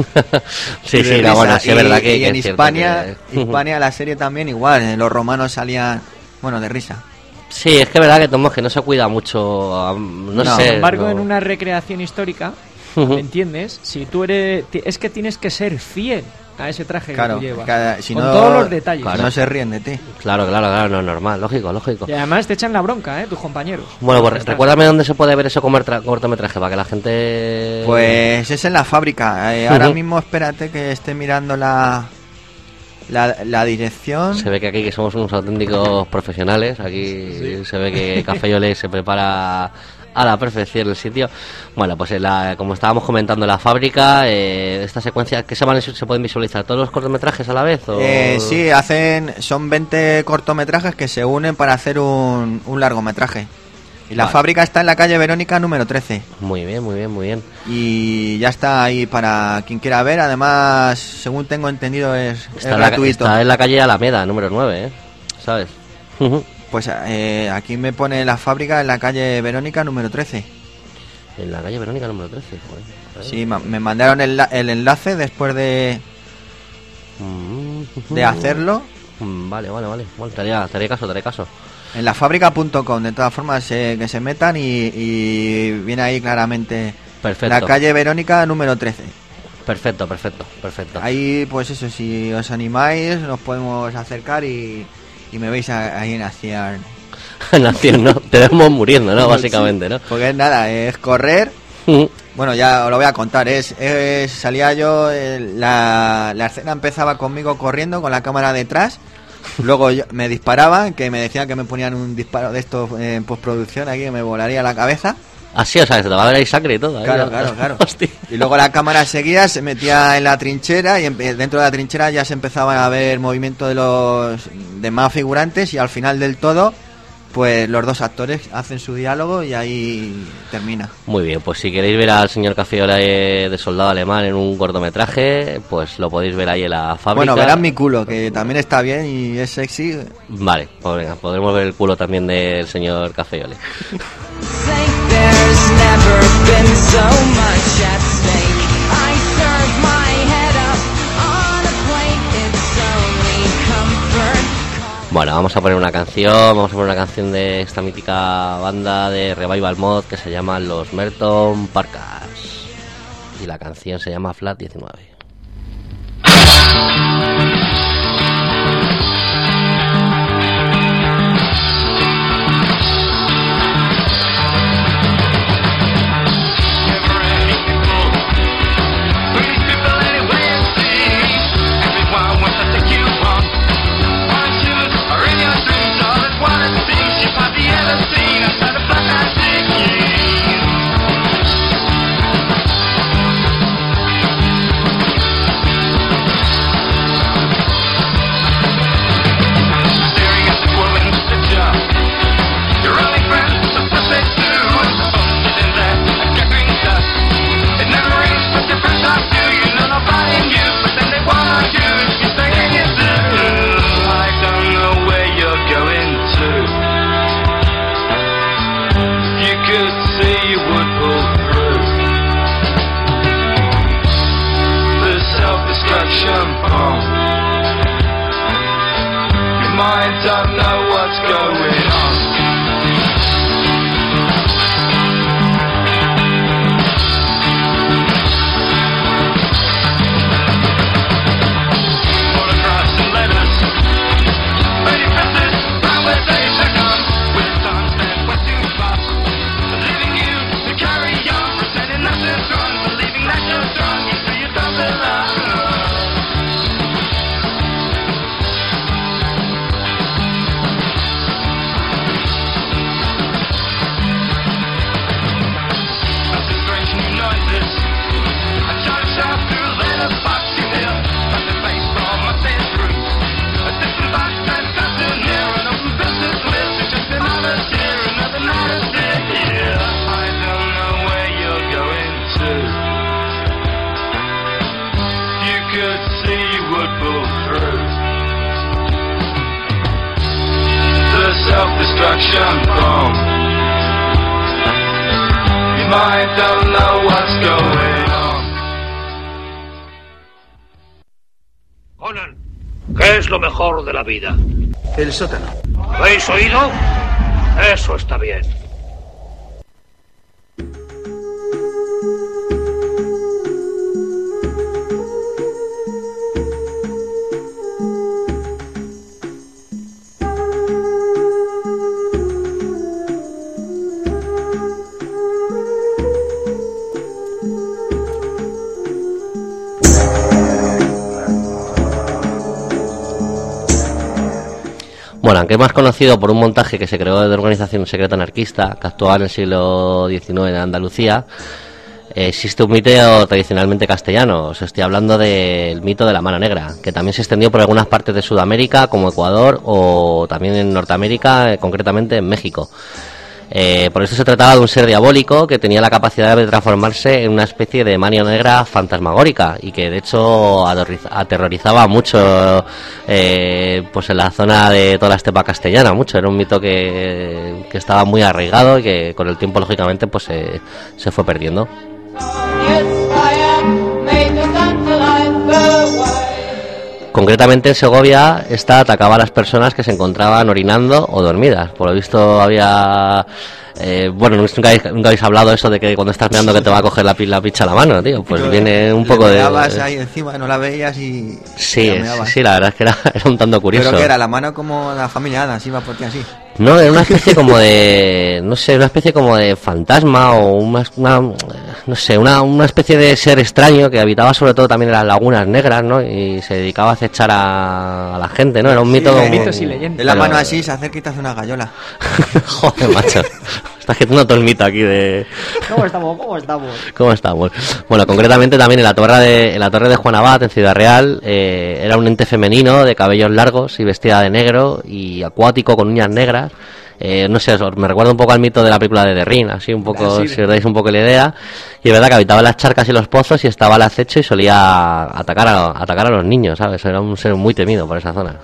Y de sí, la risa. buena, sí, es Y- verdad que, y que en es cierto Hispania, que- Hispania la serie también igual, eh, los romanos salían, bueno, de risa. Sí, es que es verdad que Tomás que no se cuida mucho, um, no, No. sé. Sin embargo, no- en una recreación histórica, Ujú. ¿me entiendes? Si tú eres... ti- Es que tienes que ser fiel a ese traje Claro, que tú llevas. cada- si con no, todos los detalles. Claro. no se ríen de ti. Claro, claro, claro, no es normal, lógico, lógico. Y además te echan la bronca, ¿eh? Tus compañeros. Bueno, pues Estás- recuérdame dónde se puede ver ese comertra- cortometraje para que la gente... Pues es en la fábrica. Eh, ahora Ujú. mismo espérate que esté mirando la la, la dirección. Se ve que aquí que somos unos auténticos profesionales, aquí se ve que Café y Olé se prepara a la perfección el sitio. Bueno, pues en la, como estábamos comentando en la fábrica, eh, esta secuencia, ¿qué se, van, se pueden visualizar? ¿Todos los cortometrajes a la vez? O... Eh, sí, hacen son veinte cortometrajes que se unen para hacer un, un largometraje. Y la Vale. fábrica está en la calle Verónica número trece. Muy bien, muy bien, muy bien. Y ya está ahí para quien quiera ver. Además, según tengo entendido, es, es Está en, la, gratuito. está en la calle Alameda, número nueve, ¿eh? ¿Sabes? Pues eh, aquí me pone la fábrica en la calle Verónica número trece. En la calle Verónica número trece, joder. ¿sabes? Sí, ma- me mandaron el, la- el enlace después de, Mm, de hacerlo. Mm, Vale, vale, vale. Bueno, te haría, te haría caso, te haría caso. En la fábrica punto com, de todas formas, eh, que se metan y, y viene ahí claramente Perfecto. la calle Verónica número trece. Perfecto, perfecto, perfecto. Ahí, pues eso, si os animáis, nos podemos acercar y, y me veis a- ahí en acción. En acción, ¿no? Te vemos muriendo, ¿no? Básicamente, ¿no? Porque es nada, es correr. Bueno, ya os lo voy a contar. Es, es- salía yo, eh, la, la escena empezaba conmigo corriendo con la cámara detrás. Luego yo- me disparaban, que me decían que me ponían un disparo de estos eh, en postproducción aquí que me volaría la cabeza. Así, o sea, que se te va a ver ahí sangre y todo. ahí, Claro, ¿no? claro, claro. Hostia. Y luego la cámara seguía, se metía en la trinchera y empe- dentro de la trinchera ya se empezaba a ver movimiento de los demás figurantes y al final del todo, pues los dos actores hacen su diálogo y ahí termina. Muy bien, pues si queréis ver al señor Cafeola eh, de soldado alemán en un cortometraje, pues lo podéis ver ahí en la fábrica. Bueno, verán mi culo, que también está bien y es sexy. Vale, pues venga, podremos ver el culo también del señor Cafeole. There's never been so much at stake. I serve my head up on a plate. It's only come Bueno, vamos a poner una canción, vamos a poner una canción de esta mítica banda de Revival Mod que se llama Los Merton Parkas. Y la canción se llama Flat diecinueve. Don't know what's going on. Photographs and letters, manifested, round where they check on. With time spent way too fast, leaving you to carry on, pretending that you're strong, believing that you're strong, you feel you don't belong. Self-destruction bomb. Your mind don't know what's going on. Conan, ¿qué es lo mejor de la vida? El sótano. ¿Habéis oído? Eso está bien. Bueno, aunque es más conocido por un montaje que se creó de organización secreta anarquista que actuaba en el siglo diecinueve en Andalucía, eh, existe un mito tradicionalmente castellano. Os estoy hablando del mito de la mano negra, que también se extendió por algunas partes de Sudamérica, como Ecuador, o también en Norteamérica, eh, concretamente en México. Eh, por eso se trataba de un ser diabólico que tenía la capacidad de transformarse en una especie de mano negra fantasmagórica y que de hecho aterrorizaba mucho eh, pues en la zona de toda la estepa castellana, mucho. Era un mito que, que estaba muy arraigado y que con el tiempo lógicamente pues se, se fue perdiendo. Concretamente en Segovia, esta atacaba a las personas que se encontraban orinando o dormidas. Por lo visto había... Eh, bueno, nunca habéis, nunca habéis hablado eso de que cuando estás meando que te va a coger la, la picha a la mano, tío. Pues viene un poco de... Le ahí encima, no la veías y... Sí, sí, la verdad es que era, era un tanto curioso. Pero que era la mano como la familia Adams, iba por ti así. No, era una especie como de... No sé, una especie como de fantasma o una... una no sé, una, una especie de ser extraño que habitaba sobre todo también en las lagunas negras, ¿no? Y se dedicaba a acechar a, a la gente, ¿no? Era un mito... Sí, como... mitos y leyendas. De la mano así, se acerca y te hace una gallola. Joder, macho. Estás haciendo todo el mito aquí de... ¿Cómo estamos? ¿Cómo estamos? ¿Cómo estamos? Bueno, concretamente también en la torre de, en la torre de Juan Abad, en Ciudad Real, eh, era un ente femenino de cabellos largos y vestida de negro y acuático con uñas negras. Eh, no sé, me recuerda un poco al mito de la película de The Ring, así un poco, sí, si os dais un poco la idea. Y es verdad que habitaba en las charcas y los pozos y estaba al acecho y solía atacar a, atacar a los niños, ¿sabes? Era un ser muy temido por esa zona.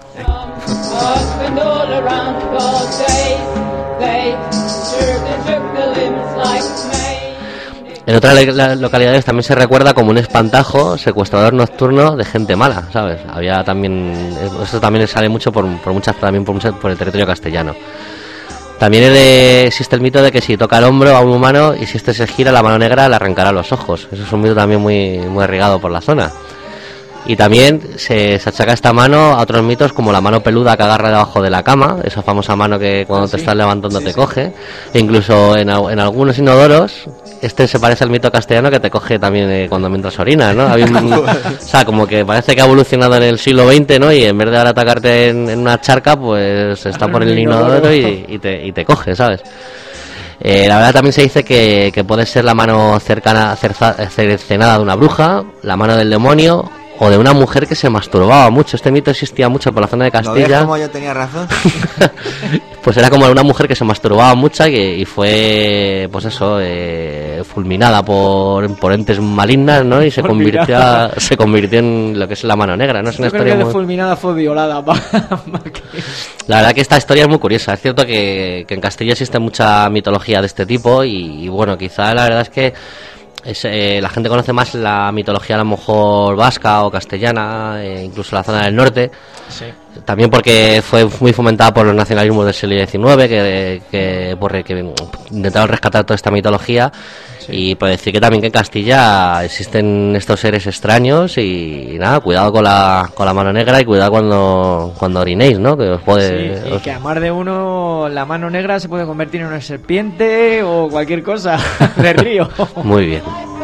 En otras le- la- localidades también se recuerda como un espantajo secuestrador nocturno de gente mala, ¿sabes? Había también, esto también sale mucho por, por muchas, también por, muchas, por el territorio castellano. También es de- existe el mito de que si toca el hombro a un humano y si este se gira, la mano negra le arrancará los ojos. Eso es un mito también muy, muy arraigado por la zona. Y también se, se achaca esta mano a otros mitos como la mano peluda que agarra debajo de la cama, esa famosa mano que cuando Ah, te sí. estás levantando Sí, te sí. coge. E incluso en, al- en algunos inodoros, este se parece al mito castellano que te coge también eh, cuando mientras orinas, ¿no? Había un- o sea, como que parece que ha evolucionado en el siglo veinte, ¿no? Y en vez de ahora atacarte en, en una charca, pues está por el inodoro y, y, te, y te coge, ¿sabes? Eh, la verdad también se dice que, que puede ser la mano cercana, cerza- cercenada de una bruja, la mano del demonio o de una mujer que se masturbaba mucho. Este mito existía mucho por la zona de ¿Lo ves Castilla. como yo tenía razón? Pues era como una mujer que se masturbaba mucho y, y fue, pues eso, eh, fulminada por, por entes malignas, ¿no? Y se convirtió, Fulminada. a- se convirtió en lo que es la mano negra, ¿no? Es una Yo creo historia que de muy... fulminada fue violada. pa- pa que- La verdad que esta historia es muy curiosa. Es cierto que, que en Castilla existe mucha mitología de este tipo y, y bueno, quizá la verdad es que es, eh, la gente conoce más la mitología a lo mejor vasca o castellana, eh, incluso la zona del norte. Sí. También porque fue muy fomentada por los nacionalismos del siglo diecinueve, que, que, por, que intentaron rescatar toda esta mitología. Y por decir que también que en Castilla existen estos seres extraños y, nada, cuidado con la, con la mano negra y cuidado cuando, cuando orinéis, ¿no? Que os puede... Sí, y os- que a más de uno la mano negra se puede convertir en una serpiente o cualquier cosa de río. Muy bien.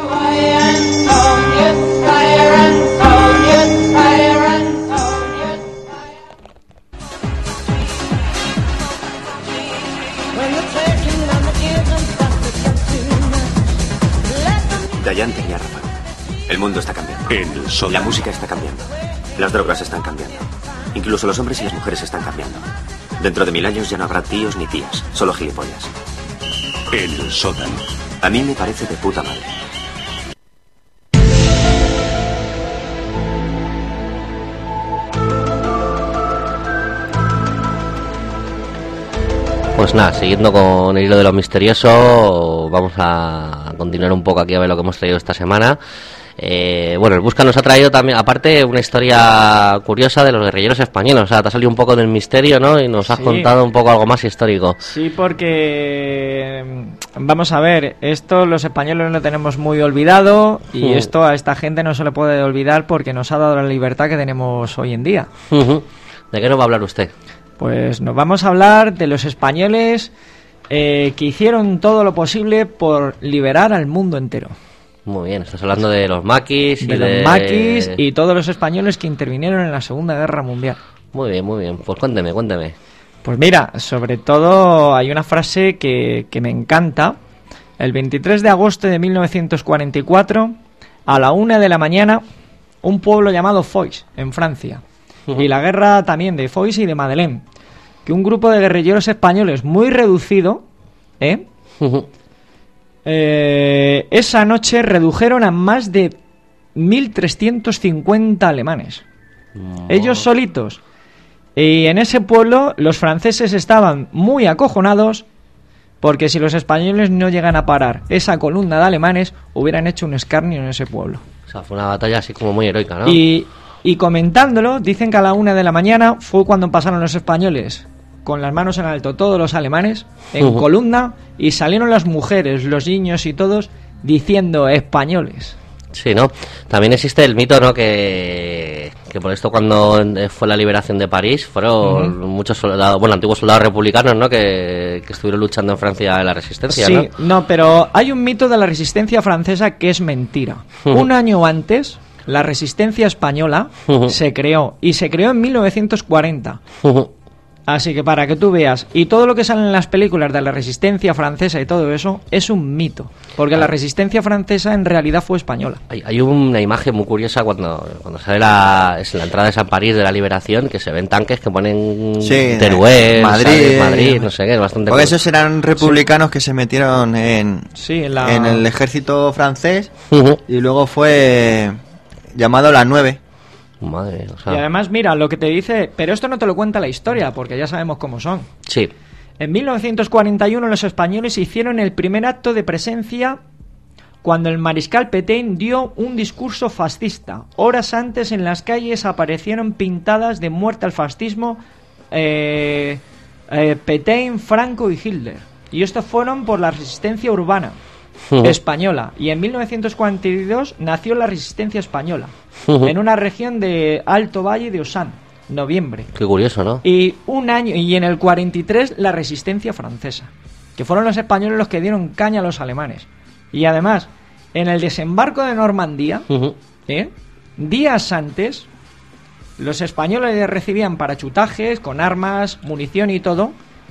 Dayan tenía razón. El mundo está cambiando. El sol. La música está cambiando. Las drogas están cambiando. Incluso los hombres y las mujeres están cambiando. Dentro de mil años ya no habrá tíos ni tías, solo gilipollas. El sótano. A mí me parece de puta madre. Pues nada, siguiendo con el hilo de lo misterioso, vamos a continuar un poco aquí a ver lo que hemos traído esta semana. Eh, bueno, el Busca nos ha traído también, aparte, una historia curiosa de los guerrilleros españoles. O sea, te ha salido un poco del misterio, ¿no? Y nos has Sí. contado un poco algo más histórico. Sí, porque mm, vamos a ver, esto los españoles lo tenemos muy olvidado y Mm. esto a esta gente no se le puede olvidar porque nos ha dado la libertad que tenemos hoy en día. Ujú. ¿De qué nos va a hablar usted? Pues nos vamos a hablar de los españoles eh, que hicieron todo lo posible por liberar al mundo entero. Muy bien, estás hablando de los maquis y De de... los maquis y todos los españoles que intervinieron en la Segunda Guerra Mundial. Muy bien, muy bien. Pues cuénteme, cuénteme. Pues mira, sobre todo hay una frase que, que me encanta. El veintitrés de agosto de mil novecientos cuarenta y cuatro, a la una de la mañana, un pueblo llamado Foix, en Francia. Y la guerra también de Foix y de Madeleine. Que un grupo de guerrilleros españoles muy reducido, ¿eh? Eh, esa noche redujeron a más de mil trescientos cincuenta alemanes. Ellos solitos. Y en ese pueblo los franceses estaban muy acojonados porque si los españoles no llegan a parar esa columna de alemanes, hubieran hecho un escarnio en ese pueblo. O sea, fue una batalla así como muy heroica, ¿no? Y, y comentándolo, dicen que a la una de la mañana fue cuando pasaron los españoles con las manos en alto, todos los alemanes, en Ujú. columna, y salieron las mujeres, los niños y todos diciendo españoles. Sí, ¿no? También existe el mito, ¿no? Que, que por esto cuando eh, fue la liberación de París fueron Ujú. muchos soldados, bueno, antiguos soldados republicanos, ¿no? Que, que estuvieron luchando en Francia en la resistencia, Sí, ¿no? no, pero hay un mito de la resistencia francesa que es mentira. Ujú. Un año antes, la resistencia española Ujú. se creó, y se creó en mil novecientos cuarenta. Ujú. Así que para que tú veas, y todo lo que sale en las películas de la resistencia francesa y todo eso, es un mito. Porque la resistencia francesa en realidad fue española. Hay, hay una imagen muy curiosa cuando, cuando sale la, es la entrada de San París de la Liberación, que se ven tanques que ponen Sí, Teruel, Madrid, ¿sabes? Madrid, no sé qué, es bastante... Porque curioso. esos eran republicanos que se metieron en, Sí, en la- en el ejército francés Ujú. y luego fue llamado la nueve. Madre, o sea... Y además, mira, lo que te dice... Pero esto no te lo cuenta la historia, porque ya sabemos cómo son. Sí. En mil novecientos cuarenta y uno los españoles hicieron el primer acto de presencia cuando el mariscal Pétain dio un discurso fascista. Horas antes en las calles aparecieron pintadas de muerte al fascismo eh, eh, Pétain, Franco y Hitler. Y estos fueron por la resistencia urbana uh-huh. española. Y en mil novecientos cuarenta y dos nació la resistencia española uh-huh. en una región de Alto Valle de Ossán, noviembre. Qué curioso, ¿no? Y un año y en el cuarenta y tres la resistencia francesa, que fueron los españoles los que dieron caña a los alemanes. Y además, en el desembarco de Normandía, uh-huh. ¿eh? días antes, los españoles recibían parachutajes con armas, munición y todo.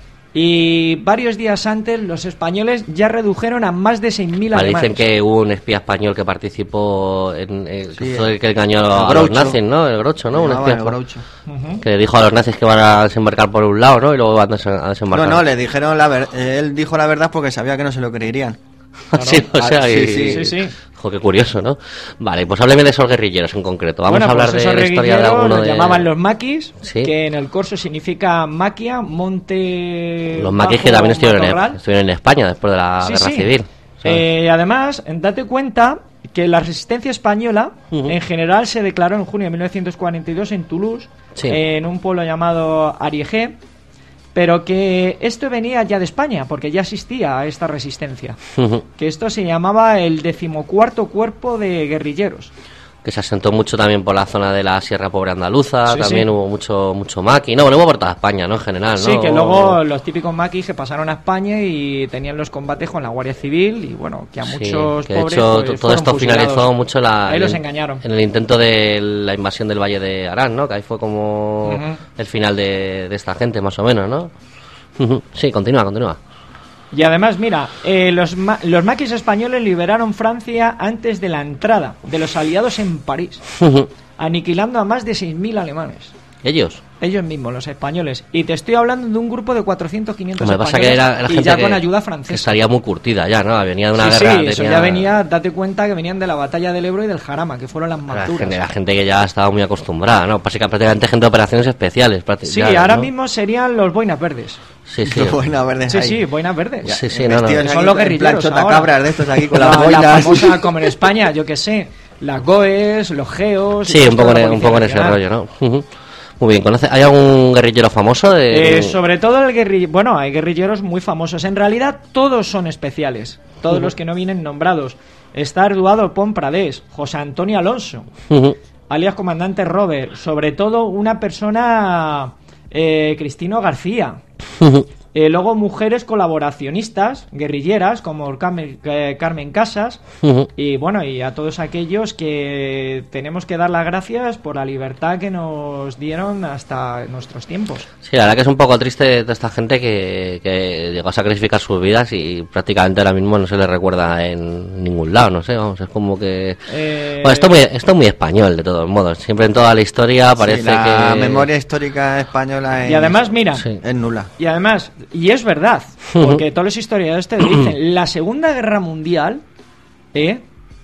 Y varios días antes los españoles ya redujeron a más de seis mil alemanes. Dicen que hubo un espía español que participó en eh, sí, fue el que engañó a los nazis, ¿no? El Groucho, ¿no? Un espía el Groucho. Uh-huh. Que dijo a los nazis que van a desembarcar por un lado, ¿no? Y luego van a desembarcar. No, no, le dijeron la verdad. Él dijo la verdad porque sabía que no se lo creerían. Claro. Sí, o sea, ah, y, sí, sí, sí. Jo, qué curioso, ¿no? Vale, pues hábleme de esos guerrilleros en concreto. Vamos bueno, a hablar pues de la historia de alguno los de... llamaban los maquis, ¿Sí? que en el corso significa maquia, monte... Los maquis que también estuvieron en, estuvieron en España después de la sí, Guerra sí. Civil. Eh, además, date cuenta que la resistencia española uh-huh. en general se declaró en junio de mil novecientos cuarenta y dos en Toulouse, sí. en un pueblo llamado Ariège, pero que esto venía ya de España, porque ya existía a esta resistencia. Uh-huh. Que esto se llamaba el decimocuarto cuerpo de guerrilleros. Que se asentó mucho también por la zona de la Sierra Pobre Andaluza, sí, también sí. hubo mucho mucho maqui, no, bueno, hubo por toda España, ¿no? En general, ¿no? Sí, que luego los típicos maquis que pasaron a España y tenían los combates con la Guardia Civil y bueno, que a sí, muchos que de pobres hecho, pues, todo esto fusilados. Finalizó mucho la, ahí en, los engañaron. En el intento de la invasión del Valle de Arán, ¿no? Que ahí fue como uh-huh. el final de, de esta gente, más o menos, ¿no? Uh-huh. Sí, continúa, continúa. Y además, mira, eh, los, ma- los maquis españoles liberaron Francia antes de la entrada de los aliados en París, uh-huh. aniquilando a más de seis mil alemanes. ¿Ellos? Ellos mismos, los españoles. Y te estoy hablando de un grupo de cuatrocientos, quinientos Me españoles pasa que era, era y gente ya que, con ayuda francesa. Que estaría muy curtida ya, ¿no? Venía de una sí, guerra... Sí, tenía... eso ya venía, date cuenta que venían de la batalla del Ebro y del Jarama, que fueron las más duras. Gente, la gente que ya estaba muy acostumbrada, ¿no? Básicamente, prácticamente gente de operaciones especiales. Sí, ya, ahora ¿no? mismo serían los boinas verdes. Sí, sí. Los boinas verdes. Sí, ahí. sí, boinas verdes. Sí, sí, no, no. Son aquí, los guerrilleros ahora. Cabras de estos aquí con la, las boinas. La famosa, como en España, yo que sé, las GOES, los GEOS... Sí, un poco, en, un poco en ese rollo, ¿no? Uh-huh. Muy bien, ¿conoce? ¿Hay algún guerrillero famoso? De... Eh, sobre todo el guerrillero... Bueno, hay guerrilleros muy famosos. En realidad, todos son especiales. Todos uh-huh. los que no vienen nombrados. Está Eduardo Pont Pradés, José Antonio Alonso, uh-huh. alias Comandante Robert. Sobre todo una persona... Eh, Cristino García. Uh-huh. Eh, luego mujeres colaboracionistas, guerrilleras, como Carmen, eh, Carmen Casas. Uh-huh. Y bueno, y a todos aquellos que tenemos que dar las gracias por la libertad que nos dieron hasta nuestros tiempos. Sí, la verdad que es un poco triste de esta gente que, que llegó a sacrificar sus vidas y prácticamente ahora mismo no se les recuerda en ningún lado, no sé, vamos, es como que... Eh... Bueno, esto, muy, esto es muy español, de todos modos, siempre en toda la historia parece sí, la que... La memoria histórica española es... Y además, mira, sí. es nula. Y además... Y es verdad, porque todos los historiadores te dicen, la Segunda Guerra Mundial ¿eh?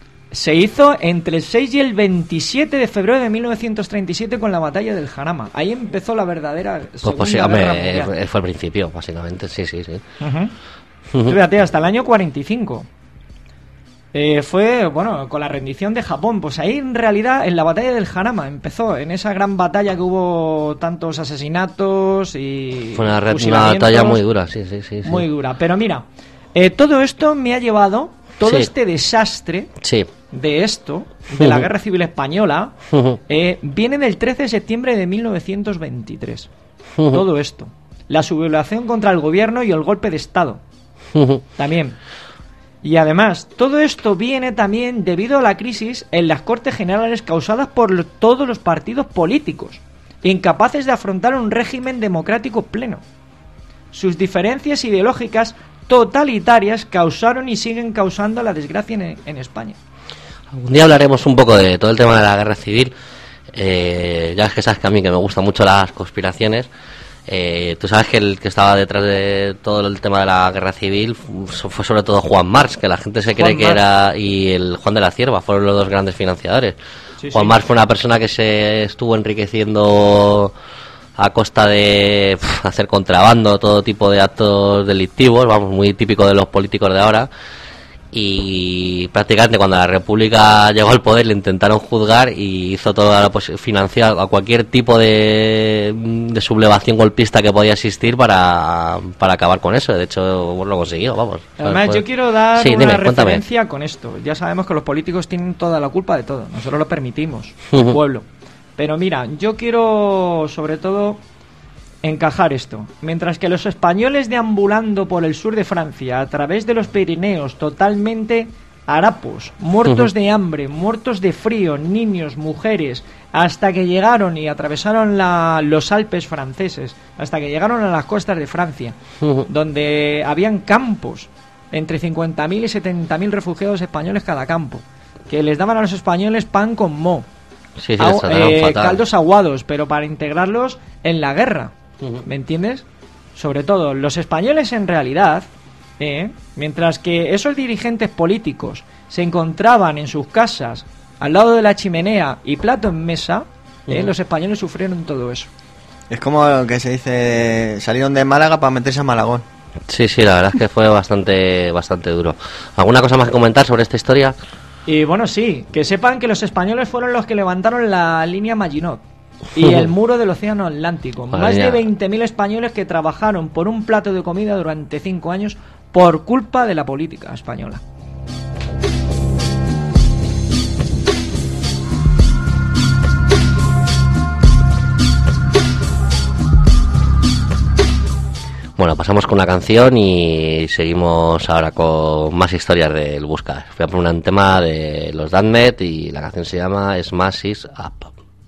se hizo entre el seis y el veintisiete de febrero de mil novecientos treinta y siete con la batalla del Jarama. Ahí empezó la verdadera pues, Segunda pues sí, Guerra hombre, Mundial. Fue el principio, básicamente, sí, sí, sí. Uh-huh. Uh-huh. Fíjate, hasta el año cuarenta y cinco. Eh, fue, bueno, con la rendición de Japón. Pues ahí en realidad en la batalla del Jarama empezó, en esa gran batalla que hubo tantos asesinatos y fue una, una batalla muy dura, sí, sí, sí, sí. Muy dura, pero mira, eh, todo esto me ha llevado, todo sí. este desastre sí. de esto, de la Guerra Civil Española, eh, viene del trece de septiembre de mil novecientos veintitrés. Todo esto. La sublevación contra el gobierno y el golpe de Estado. También. Y además, todo esto viene también debido a la crisis en las Cortes Generales causadas por lo, todos los partidos políticos, incapaces de afrontar un régimen democrático pleno. Sus diferencias ideológicas totalitarias causaron y siguen causando la desgracia en, en España. Algún día hablaremos un poco de todo el tema de la guerra civil. Eh, ya es que sabes que a mí que me gustan mucho las conspiraciones. Eh, tú sabes que el que estaba detrás de todo el tema de la guerra civil fue sobre todo Juan March, que la gente se cree Juan que March. era, y el Juan de la Cierva fueron los dos grandes financiadores. Sí, Juan sí. March fue una persona que se estuvo enriqueciendo a costa de pff, hacer contrabando, todo tipo de actos delictivos, vamos, muy típico de los políticos de ahora. y prácticamente cuando la República llegó al poder le intentaron juzgar y hizo toda la posi- financiar a cualquier tipo de, de sublevación golpista que podía existir para, para acabar con eso. De hecho, pues, lo consiguió, vamos. Además, Pues- yo quiero dar Sí, una dime, cuéntame. referencia con esto. Ya sabemos que los políticos tienen toda la culpa de todo. Nosotros lo permitimos, Ujú. el pueblo. Pero mira, yo quiero sobre todo encajar esto. Mientras que los españoles deambulando por el sur de Francia, a través de los Pirineos, totalmente harapos, muertos Ujú. de hambre, muertos de frío, niños, mujeres, hasta que llegaron y atravesaron la- los Alpes franceses, hasta que llegaron a las costas de Francia, Ujú. donde habían campos, entre cincuenta mil y setenta mil refugiados españoles cada campo, que les daban a los españoles pan con mo, Sí, sí, Agu- les trataron eh, fatal. caldos aguados, pero para integrarlos en la guerra. Ujú. ¿Me entiendes? Sobre todo, los españoles en realidad, eh, mientras que esos dirigentes políticos se encontraban en sus casas al lado de la chimenea y plato en mesa, eh, Ujú. los españoles sufrieron todo eso. Es como lo que se dice, salieron de Málaga para meterse a Malagón. Sí, sí, la verdad es que fue bastante, bastante duro. ¿Alguna cosa más que comentar sobre esta historia? Y bueno, sí, que sepan que los españoles fueron los que levantaron la línea Maginot y el muro del Océano Atlántico. Madre Más mía. de veinte mil españoles que trabajaron por un plato de comida durante cinco años por culpa de la política española. Bueno, pasamos con una canción y seguimos ahora con más historias del Busca. Voy a poner un tema de los Dadmet y la canción se llama Smash Is Up.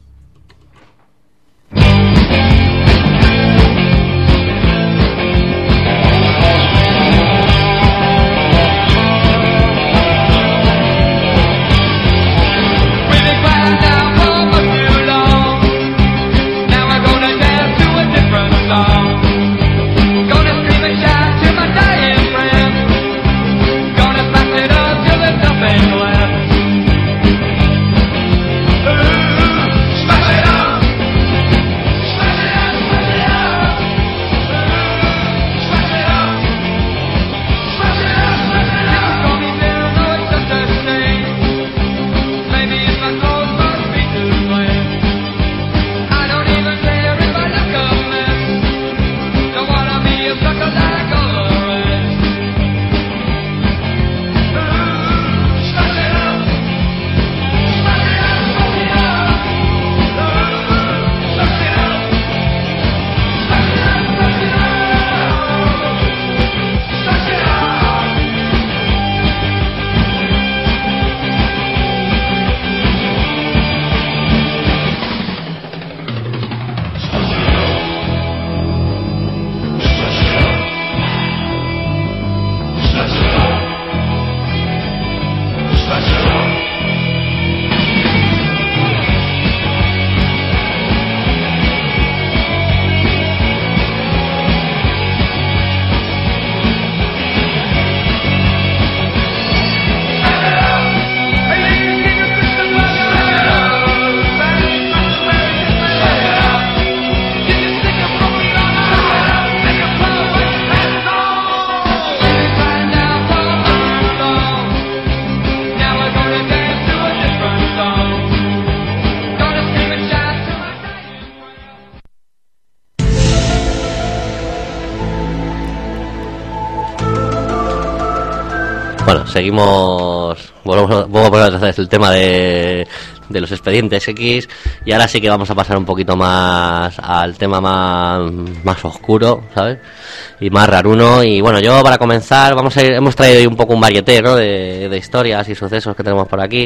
Bueno, seguimos. Volvemos a, vamos a poner otra vez el tema de, de los expedientes X. Y ahora sí que vamos a pasar un poquito más al tema más, más oscuro, ¿sabes? Y más raruno. Y bueno, yo para comenzar, vamos a ir, hemos traído hoy un poco un varieté, ¿no? De, de historias y sucesos que tenemos por aquí.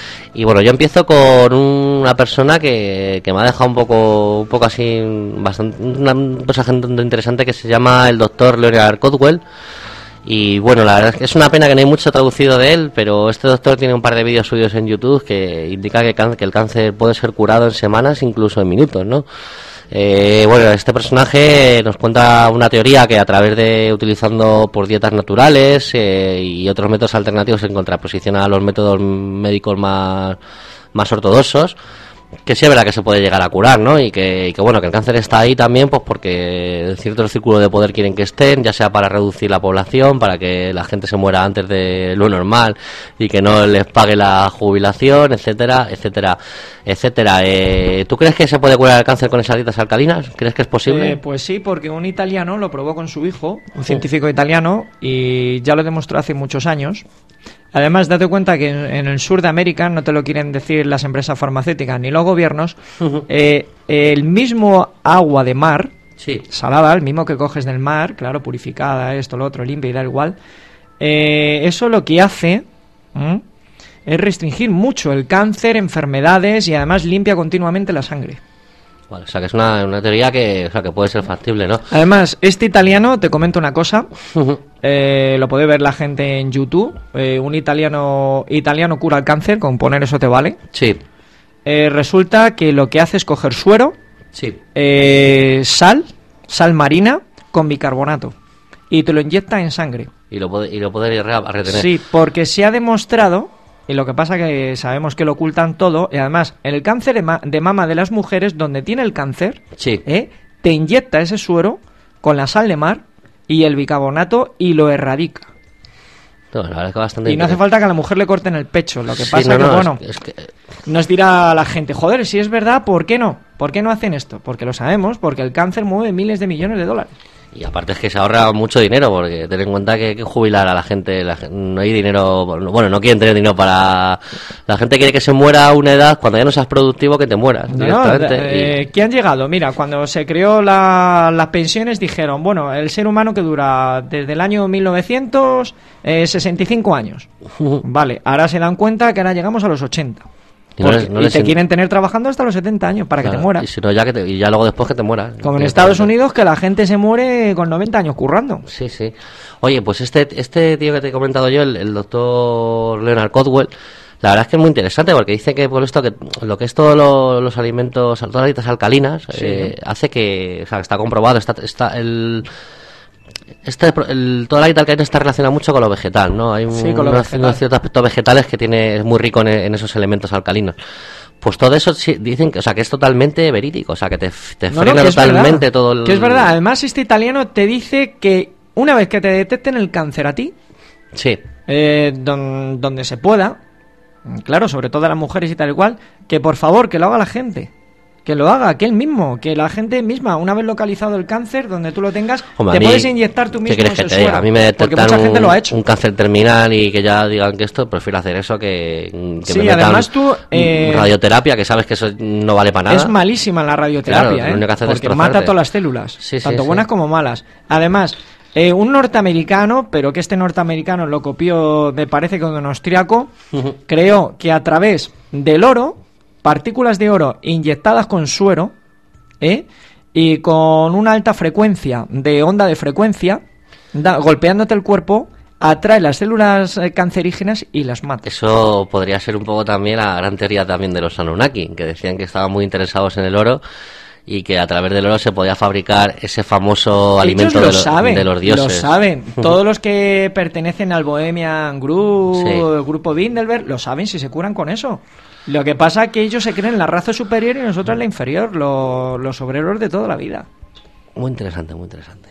Y bueno, yo empiezo con una persona que, que me ha dejado un poco, un poco así, bastante, una, un personaje interesante que se llama el doctor Leonard Codwell. Y bueno, la verdad es que es una pena que no hay mucho traducido de él, pero este doctor tiene un par de vídeos suyos en YouTube que indica que, can- que el cáncer puede ser curado en semanas, incluso en minutos, ¿no? Eh, bueno, este personaje nos cuenta una teoría que a través de utilizando por dietas naturales eh, y otros métodos alternativos en contraposición a los métodos médicos más, más ortodoxos, que sí es verdad que se puede llegar a curar, ¿no? Y que, y que bueno, que el cáncer está ahí también, pues porque ciertos círculos de poder quieren que estén, ya sea para reducir la población, para que la gente se muera antes de lo normal y que no les pague la jubilación, etcétera, etcétera, etcétera. Eh, ¿Tú crees que se puede curar el cáncer con esas dietas alcalinas? ¿Crees que es posible? Eh, pues sí, porque un italiano lo probó con su hijo, un científico italiano, y ya lo demostró hace muchos años. Además, date cuenta que en, en el sur de América, no te lo quieren decir las empresas farmacéuticas ni los gobiernos, eh, el mismo agua de mar, sí. salada, el mismo que coges del mar, claro, purificada, esto, lo otro, limpia y da igual, eh, eso lo que hace ¿m? es restringir mucho el cáncer, enfermedades, y además limpia continuamente la sangre. Vale, o sea, que es una, una teoría que, o sea, que puede ser factible, ¿no? Además, este italiano, te comento una cosa, eh, lo puede ver la gente en YouTube, eh, un italiano italiano cura el cáncer, con poner eso te vale. Sí. Eh, resulta que lo que hace es coger suero, sí. eh, sal, sal marina, con bicarbonato, y te lo inyecta en sangre. Y lo puede, y lo puede retener. Sí, porque se ha demostrado, y lo que pasa que sabemos que lo ocultan todo, y además, en el cáncer de, ma de mama de las mujeres, donde tiene el cáncer, sí. ¿eh? te inyecta ese suero con la sal de mar y el bicarbonato y lo erradica. No, la verdad es que bastante y no hace falta que a la mujer le corten el pecho. Lo que sí, pasa no, que, no, bueno, es, es que... nos dirá la gente, joder, si es verdad, ¿por qué no? ¿Por qué no hacen esto? Porque lo sabemos, porque el cáncer mueve miles de millones de dólares. Y aparte es que se ahorra mucho dinero, porque ten en cuenta que hay que jubilar a la gente, la, no hay dinero, bueno, no quieren tener dinero para... La gente quiere que se muera a una edad cuando ya no seas productivo, que te mueras no, directamente. Eh, y... ¿Qué han llegado? Mira, cuando se creó la, las pensiones dijeron, bueno, el ser humano que dura desde el año mil novecientos, eh, sesenta y cinco años. Vale, ahora se dan cuenta que ahora llegamos a los ochenta. Y, no les, no y les te en... quieren tener trabajando hasta los setenta años para claro, que te mueras. Y si no, ya que te, y ya luego después que te mueras. Como en Estados Unidos, que la gente se muere con noventa años currando. Sí, sí. Oye, pues este este tío que te he comentado yo, el, el doctor Leonard Caldwell, la verdad es que es muy interesante, porque dice que por esto que lo que es todos lo, los alimentos, todas las dietas alcalinas, sí. eh, hace que, o sea, que está comprobado, está, está el... Este, el, toda la dieta alcalina está relacionada mucho con lo vegetal, ¿no? Hay un, sí, con lo unos, vegetal. unos ciertos aspectos vegetales que tiene, es muy rico en, en esos elementos alcalinos. Pues todo eso sí, dicen que, o sea, que es totalmente verídico, o sea, que te, te no, frena no, totalmente todo el... Que es verdad, además este italiano te dice que una vez que te detecten el cáncer a ti, sí, eh, don, donde se pueda, claro, sobre todo a las mujeres y tal y cual, que por favor, que lo haga la gente. Que lo haga, que él mismo, que la gente misma, una vez localizado el cáncer, donde tú lo tengas, Hombre, te mí, puedes inyectar tú mismo ¿qué quieres que te diga? A mí me detectan un, un cáncer terminal y que ya digan que esto, prefiero hacer eso que, que sí, me metan además tú, eh, radioterapia, que sabes que eso no vale para nada. Es malísima la radioterapia, claro, ¿eh? Porque mata todas las células, sí, tanto sí, buenas sí. como malas. Además, eh, un norteamericano, pero que este norteamericano lo copió, me parece que de un austriaco, uh-huh. creó que a través del oro, partículas de oro inyectadas con suero, ¿eh? y con una alta frecuencia de onda de frecuencia, da, golpeándote el cuerpo, atrae las células eh, cancerígenas y las mata. Eso podría ser un poco también la gran teoría también de los Anunnaki, que decían que estaban muy interesados en el oro y que a través del oro se podía fabricar ese famoso Ellos alimento de, lo saben, de los dioses. Lo saben, todos los que pertenecen al Bohemian Group, sí. el grupo Bilderberg, lo saben si se curan con eso. Lo que pasa es que ellos se creen la raza superior y nosotros la inferior, lo, los obreros de toda la vida. Muy interesante, muy interesante.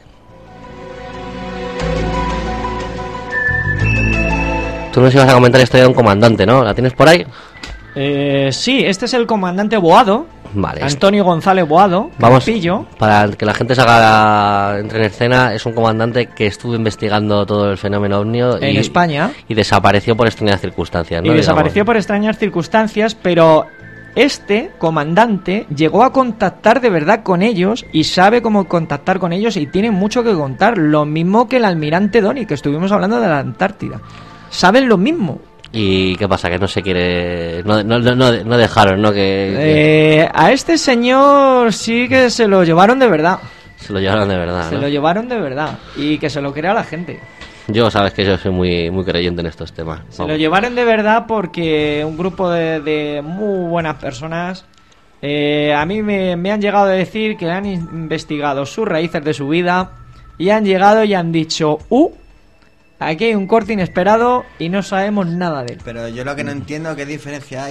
Tú nos ibas a comentar la historia de un comandante, ¿no? ¿La tienes por ahí? Eh, sí, este es el comandante Boado. Vale. Antonio González Boado. Vamos, Campillo. Para que la gente se haga entre en escena, es un comandante que estuvo investigando todo el fenómeno ovnio en y, España y desapareció por extrañas circunstancias, ¿no? Y desapareció Digamos. por extrañas circunstancias, pero este comandante llegó a contactar de verdad con ellos y sabe cómo contactar con ellos y tiene mucho que contar. Lo mismo que el almirante Donny, que estuvimos hablando de la Antártida. Saben lo mismo. ¿Y qué pasa? Que no se quiere... No, no, no, no dejaron, ¿no? Que, que... Eh, a este señor sí que se lo llevaron de verdad. Se lo llevaron de verdad, Se ¿no? lo llevaron de verdad. Y que se lo crea la gente. Yo, sabes que yo soy muy muy creyente en estos temas. Se Vamos. lo llevaron de verdad porque un grupo de, de muy buenas personas... Eh, a mí me, me han llegado a decir que han investigado sus raíces de su vida y han llegado y han dicho... Uh, aquí hay un corte inesperado y no sabemos nada de él. Pero yo lo que no entiendo, ¿qué diferencia hay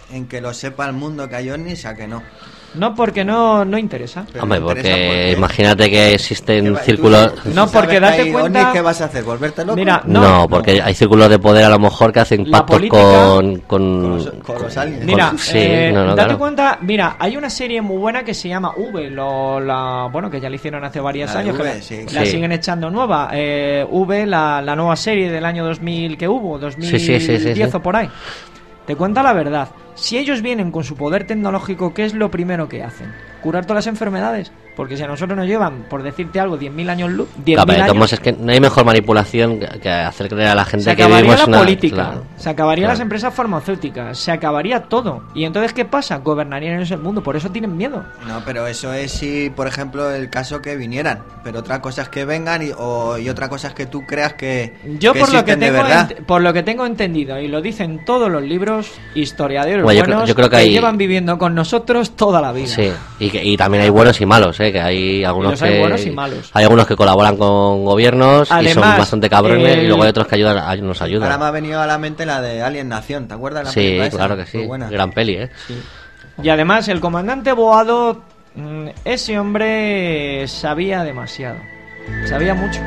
en que lo sepa el mundo que hay ovnis, a que no. No, porque no, no interesa. Pero Hombre, porque, porque imagínate que existen círculos... Tú, no, porque date cuenta... ovnis, ¿qué vas a hacer? ¿Volverte loco? Mira, no, no, porque no. hay círculos de poder a lo mejor que hacen la pactos política, con, con... Con los, con los aliens. Mira, con, sí, eh, no, no, date claro. cuenta... Mira, hay una serie muy buena que se llama V, lo, la, bueno, que ya la hicieron hace varios la años, v, que sí. la sí. siguen echando nueva. Eh, V, la, la nueva serie del año dos mil que hubo, dos mil diez sí, sí, sí, sí, o por ahí. Te cuenta la verdad. Si ellos vienen con su poder tecnológico, ¿qué es lo primero que hacen? ¿Curar todas las enfermedades? Porque si a nosotros nos llevan, por decirte algo, diez mil años luz, diez mil Claro, años... es que no hay mejor manipulación que hacer creer a la gente se que acabaría vivimos la una... política, Claro, se acabarían claro. las empresas farmacéuticas, se acabaría todo. Y entonces, ¿qué pasa? Gobernarían ellos el mundo, por eso tienen miedo. No, pero eso es si, por ejemplo, el caso que vinieran. Pero otra cosa es que vengan y, o, y otra cosa es que tú creas que Yo que por lo que existen de tengo verdad. ent- por lo que tengo entendido, y lo dicen todos los libros, historiadores Bueno, yo buenos creo- yo creo que que hay- llevan viviendo con nosotros toda la vida. Sí, y, que, y también hay buenos y malos, ¿eh? Que hay algunos los hay que... buenos y malos. Hay algunos que colaboran con gobiernos y son Además, bastante cabrones el- y luego hay otros que ayudan, ay- nos Ahora ayudan. me ha venido a la mente la de Alien Nación, ¿te acuerdas de la Sí, película esa? claro que sí. Muy buena. Gran peli, ¿eh? Sí. Y además, el comandante Boado, mm, ese hombre sabía demasiado. Sabía mucho.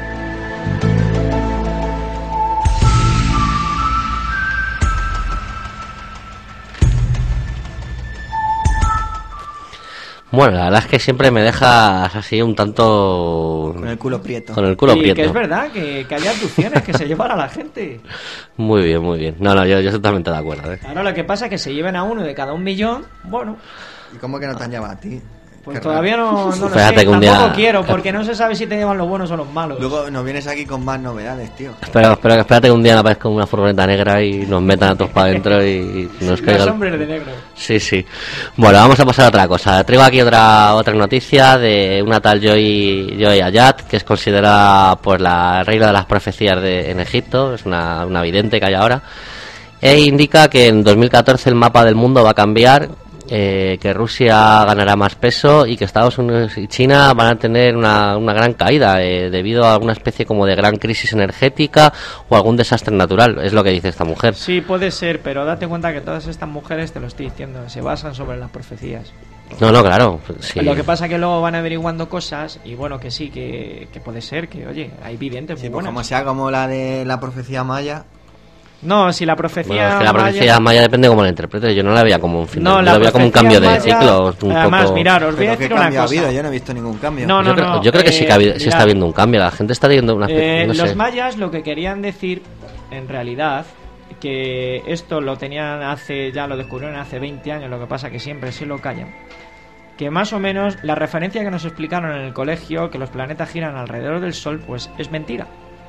Bueno, la verdad es que siempre me dejas así un tanto... Con el culo prieto. Con el culo y prieto. que es verdad, que, que hay abducciones que se llevan a la gente. Muy bien, muy bien. No, no, yo, yo estoy totalmente de acuerdo, ¿eh? Ahora lo que pasa es que se lleven a uno de cada un millón, bueno... ¿Y cómo que no te han llamado a ti? Pues Qué todavía raro. no, no lo Fíjate sé, que un tampoco día- quiero, porque no se sabe si te llevan los buenos o los malos. Luego nos vienes aquí con más novedades, tío. Espero, espero que espérate que un día nos aparezca una furgoneta negra y nos metan a todos para adentro y nos caiga... Los el- hombres de negro. Sí, sí. Bueno, vamos a pasar a otra cosa. Traigo aquí otra otra noticia de una tal Joy, Joy Ayat, que es considerada pues la reina de las profecías de, en Egipto, es una, una vidente que hay ahora, e indica que en dos mil catorce el mapa del mundo va a cambiar, eh, que Rusia ganará más peso y que Estados Unidos y China van a tener una, una gran caída eh, debido a alguna especie como de gran crisis energética o algún desastre natural, es lo que dice esta mujer. Sí, puede ser, pero date cuenta que todas estas mujeres, te lo estoy diciendo, se basan sobre las profecías. No, no, claro. Sí. Lo que pasa es que luego van averiguando cosas y bueno, que sí, que, que puede ser, que oye, hay videntes muy Sí, pues buenas. como sea como la de la profecía maya. No, si la profecía Bueno, es que la profecía maya- maya depende cómo la interpretes. Yo no la veía como un fin, No, yo la la veía como un profecía cambio de maya- ciclo. Un Además, poco... mirad, os voy a Pero qué decir una cambio ha cosa. habido, yo no he visto ningún cambio. No, yo, no, creo, no, yo creo que sí, que ha habido- eh, sí está mirad. habiendo un cambio. La gente está teniendo una especie, Eh, no los sé. mayas lo que querían decir, en realidad, que esto lo tenían hace, ya lo descubrieron hace veinte años, lo que pasa que siempre se lo callan, que más o menos la referencia que nos explicaron en el colegio, que los planetas giran alrededor del Sol, pues es mentira.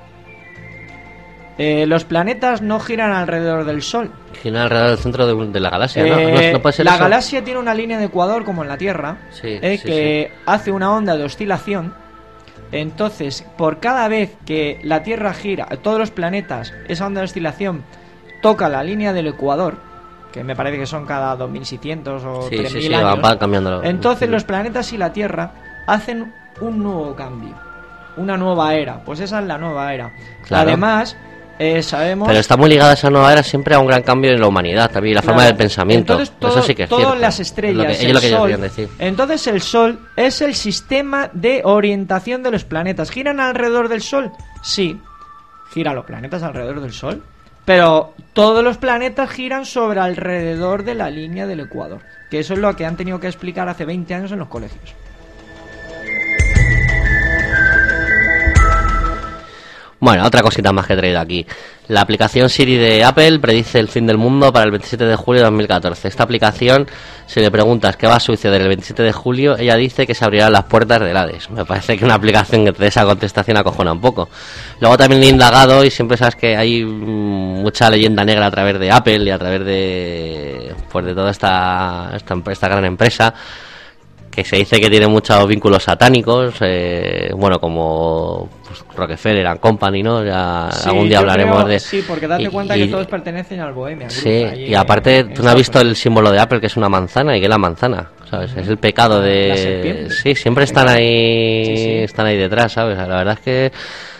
Eh, los planetas no giran alrededor del Sol. Gira alrededor del centro de, de la galaxia, ¿no? Eh, ¿No? ¿No puede ser la eso? galaxia tiene una línea de ecuador como en la Tierra, Sí, eh, sí, que hace una onda de oscilación. Entonces, por cada vez que la Tierra gira, todos los planetas, esa onda de oscilación toca la línea del ecuador, que me parece que son cada dos mil seiscientos o Sí, tres sí, mil sí, años. va, va cambiando. Entonces los planetas y la Tierra hacen un nuevo cambio, una nueva era. Pues esa es la nueva era. Claro. Además, eh, sabemos... Pero está muy ligada esa nueva era siempre a un gran cambio en la humanidad también, y la Claro. forma del pensamiento. Entonces, todo- eso sí que es todas cierto. las Es estrellas, lo que, ellos el lo que ellos Sol, querían decir. entonces el Sol es el sistema de orientación de los planetas. ¿Giran alrededor del Sol? Sí, giran los planetas alrededor del Sol, pero todos los planetas giran sobre alrededor de la línea del ecuador, que eso es lo que han tenido que explicar hace veinte años en los colegios. Bueno, otra cosita más que he traído aquí. La aplicación Siri de Apple predice el fin del mundo para el veintisiete de julio de dos mil catorce. Esta aplicación, si le preguntas qué va a suceder el veintisiete de julio, ella dice que se abrirán las puertas del Hades. Me parece que una aplicación que te dé esa contestación acojona un poco. Luego también he indagado y siempre sabes que hay mm, mucha leyenda negra a través de Apple y a través de pues de toda esta, esta, esta gran empresa, que se dice que tiene muchos vínculos satánicos, eh, bueno, como pues, Rockefeller and Company, ¿no? Ya Sí, algún día yo hablaremos creo- de... Sí, porque date y- cuenta y- que todos pertenecen al Bohemia Group, Sí, allí y aparte, en- en tú no has visto Estados el símbolo de Apple, que es una manzana, y que es la manzana, ¿sabes? Es el pecado La de... serpiente. Sí, siempre están ahí, Sí, sí. están ahí detrás, ¿sabes? La verdad es que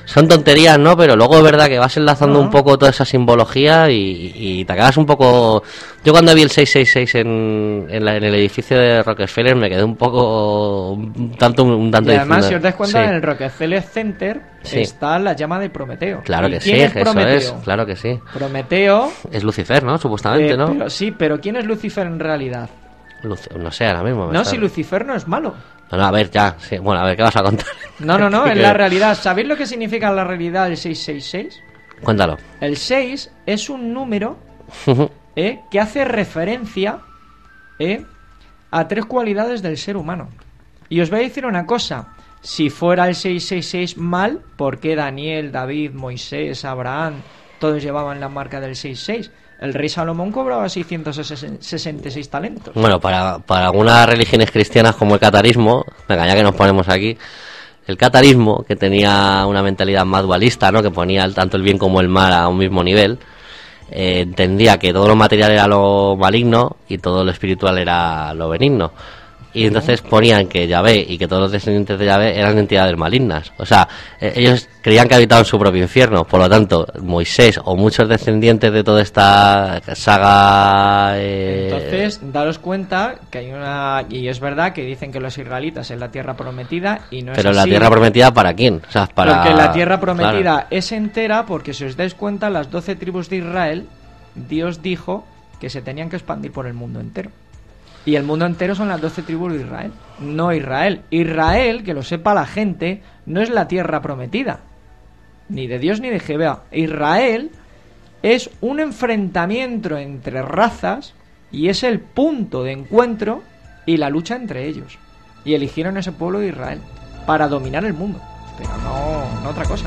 son tonterías, ¿no? Pero luego es verdad que vas enlazando No. un poco toda esa simbología y, y te quedas un poco... Yo cuando vi el seiscientos sesenta y seis en, en, la- en el edificio de Rockefeller me quedé un poco... un tanto, un tanto Y además, diciendo- si os dais cuenta, sí. en el Rockefeller Center Sí. está la llama de Prometeo. Claro ¿Y que sí, quién es eso Prometeo? es, claro que sí. Prometeo... Es Lucifer, ¿no? Supuestamente, eh, ¿no? pero, sí, pero ¿quién es Lucifer en realidad? Luci- no sé, ahora mismo. me No, está- si Lucifer no es malo. No, no, a ver, ya. Sí. Bueno, a ver, ¿qué vas a contar? No, no, no, Que- en la realidad. ¿Sabéis lo que significa en la realidad el seiscientos sesenta y seis? Cuéntalo. El seis es un número eh, que hace referencia eh, a tres cualidades del ser humano. Y os voy a decir una cosa. Si fuera el seiscientos sesenta y seis mal, ¿por qué Daniel, David, Moisés, Abraham, todos llevaban la marca del seiscientos sesenta y seis? El rey Salomón cobraba seiscientos sesenta y seis talentos. Bueno, para, para algunas religiones cristianas como el catarismo, venga, ya que nos ponemos aquí, el catarismo, que tenía una mentalidad más dualista, ¿no? Que ponía el- tanto el bien como el mal a un mismo nivel, eh, entendía que todo lo material era lo maligno y todo lo espiritual era lo benigno. Y entonces ponían que Yahvé y que todos los descendientes de Yahvé eran entidades malignas. O sea, eh, ellos creían que habitaban su propio infierno. Por lo tanto, Moisés o muchos descendientes de toda esta saga... eh, Entonces, daros cuenta que hay una... Y es verdad que dicen que los israelitas es la tierra prometida y no es pero la así. tierra prometida, ¿para quién? O sea, para... Porque la tierra prometida Claro. es entera porque si os dais cuenta, las doce tribus de Israel, Dios dijo que se tenían que expandir por el mundo entero. Y el mundo entero son las doce tribus de Israel, no Israel. Israel, que lo sepa la gente, no es la tierra prometida, ni de Dios ni de Jehová. Israel es un enfrentamiento entre razas y es el punto de encuentro y la lucha entre ellos. Y eligieron ese pueblo de Israel para dominar el mundo, pero no, no otra cosa.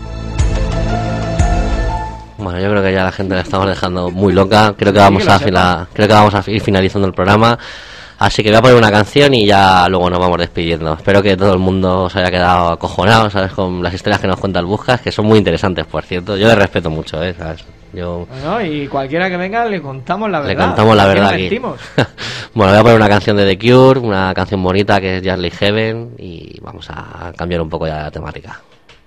Bueno, yo creo que ya la gente la estamos dejando muy loca. Creo que Sí, vamos que lo a sepa. fila- creo que vamos a ir finalizando el programa. Así que voy a poner una canción y ya luego nos vamos despidiendo. Espero que todo el mundo se haya quedado acojonado, ¿sabes? Con las historias que nos cuenta el Buscas, que son muy interesantes, por cierto. Yo le respeto mucho, ¿eh? ¿Sabes? Yo... Bueno, y cualquiera que venga le contamos la Le verdad. contamos la ¿Para qué verdad aquí. mentimos? Bueno, voy a poner una canción de The Cure, una canción bonita que es Just Like Heaven, y vamos a cambiar un poco ya la temática.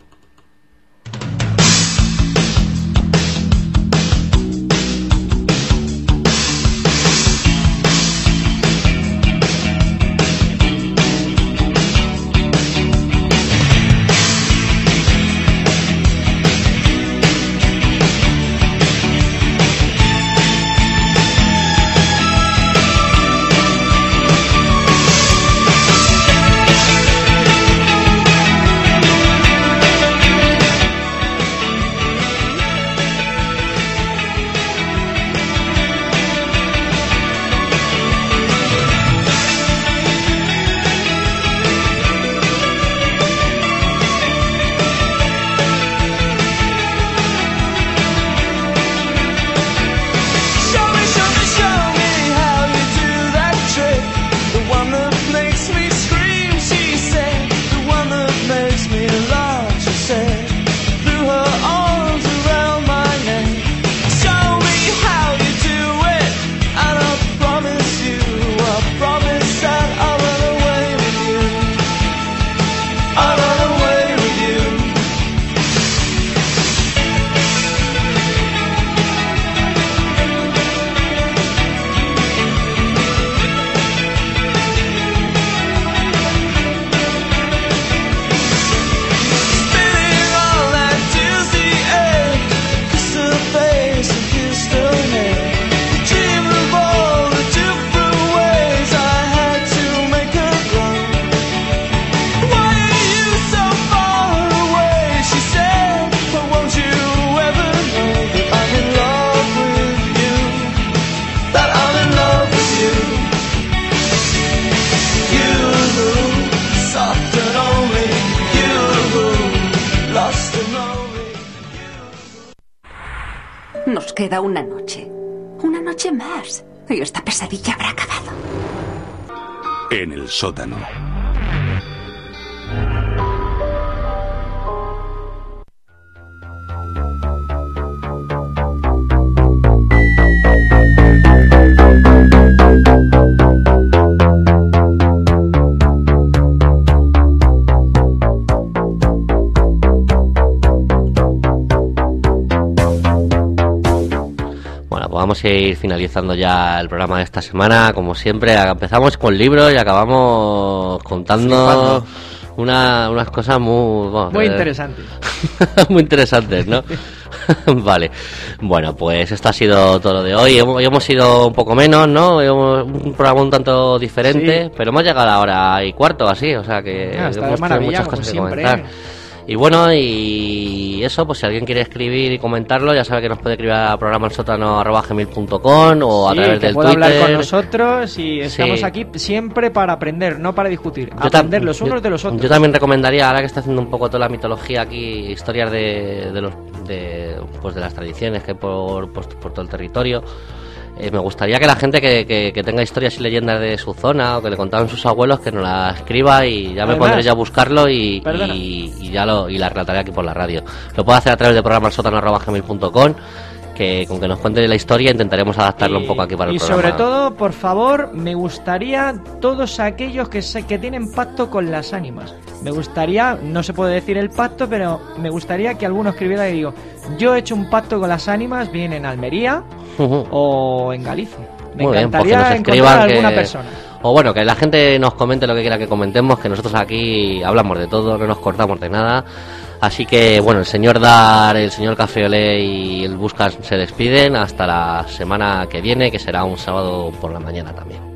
Show me, show me, show me how you do that trick. The one that makes me scream, she said. The one that makes me laugh, she said. Threw her arms around my neck. Show me how you do it, and I promise you, I promise that I'll run away with you. I'll run away with you. Spinning on that dizzy edge, kiss her face and kissed her head. Dream of all the different ways I had to make her grow. Why are you so far away? She said, but won't you ever know that I'm in love with you? That I'm in love with you. You, soft and only you, lost and lonely. Nos queda una noche. Una noche más. Y esta pesadilla habrá acabado. En el sótano. pues vamos a ir finalizando ya el programa de esta semana, como siempre. Empezamos con libros y acabamos contando una, unas cosas muy... Bueno, muy eh, interesantes. muy interesantes, ¿no? Vale. Bueno, pues esto ha sido todo lo de hoy. Hoy hemos ido un poco menos, ¿no? Hemos, un programa un tanto diferente, sí. Pero hemos llegado a la hora y cuarto, así, o sea que ah, hemos tenido muchas cosas que siempre, comentar. ¿eh? Y bueno, y eso, pues si alguien quiere escribir y comentarlo, ya sabe que nos puede escribir a programa el sótano arroba gmail punto com o sí, a través que del puede Twitter. hablar con nosotros y estamos sí. aquí siempre para aprender, no para discutir. Yo aprender los unos yo, de los otros. Yo también recomendaría, ahora que está haciendo un poco toda la mitología aquí, historias de, de los de pues de las tradiciones que hay por, por, por todo el territorio. Eh, me gustaría que la gente que, que, que tenga historias y leyendas de su zona o que le contaban sus abuelos, que nos la escriba y ya me Además, pondré ya a buscarlo y, y, y ya lo y la relataré aquí por la radio. Lo puedo hacer a través del programa el sótano arroba gmail punto com, que con que nos cuente la historia intentaremos adaptarlo y, un poco aquí para el y programa. Y sobre todo, por favor, me gustaría todos aquellos que, se, que tienen pacto con las ánimas. Me gustaría, no se puede decir el pacto, pero me gustaría que alguno escribiera y digo, yo he hecho un pacto con las ánimas, bien en Almería uh-huh. o en Galicia. Me Muy encantaría bien, pues encontrar a alguna que... persona. O bueno, que la gente nos comente lo que quiera que comentemos, que nosotros aquí hablamos de todo, no nos cortamos de nada. Así que, bueno, el señor Dar, el señor Café Olé y el Buscas se despiden hasta la semana que viene, que será un sábado por la mañana también.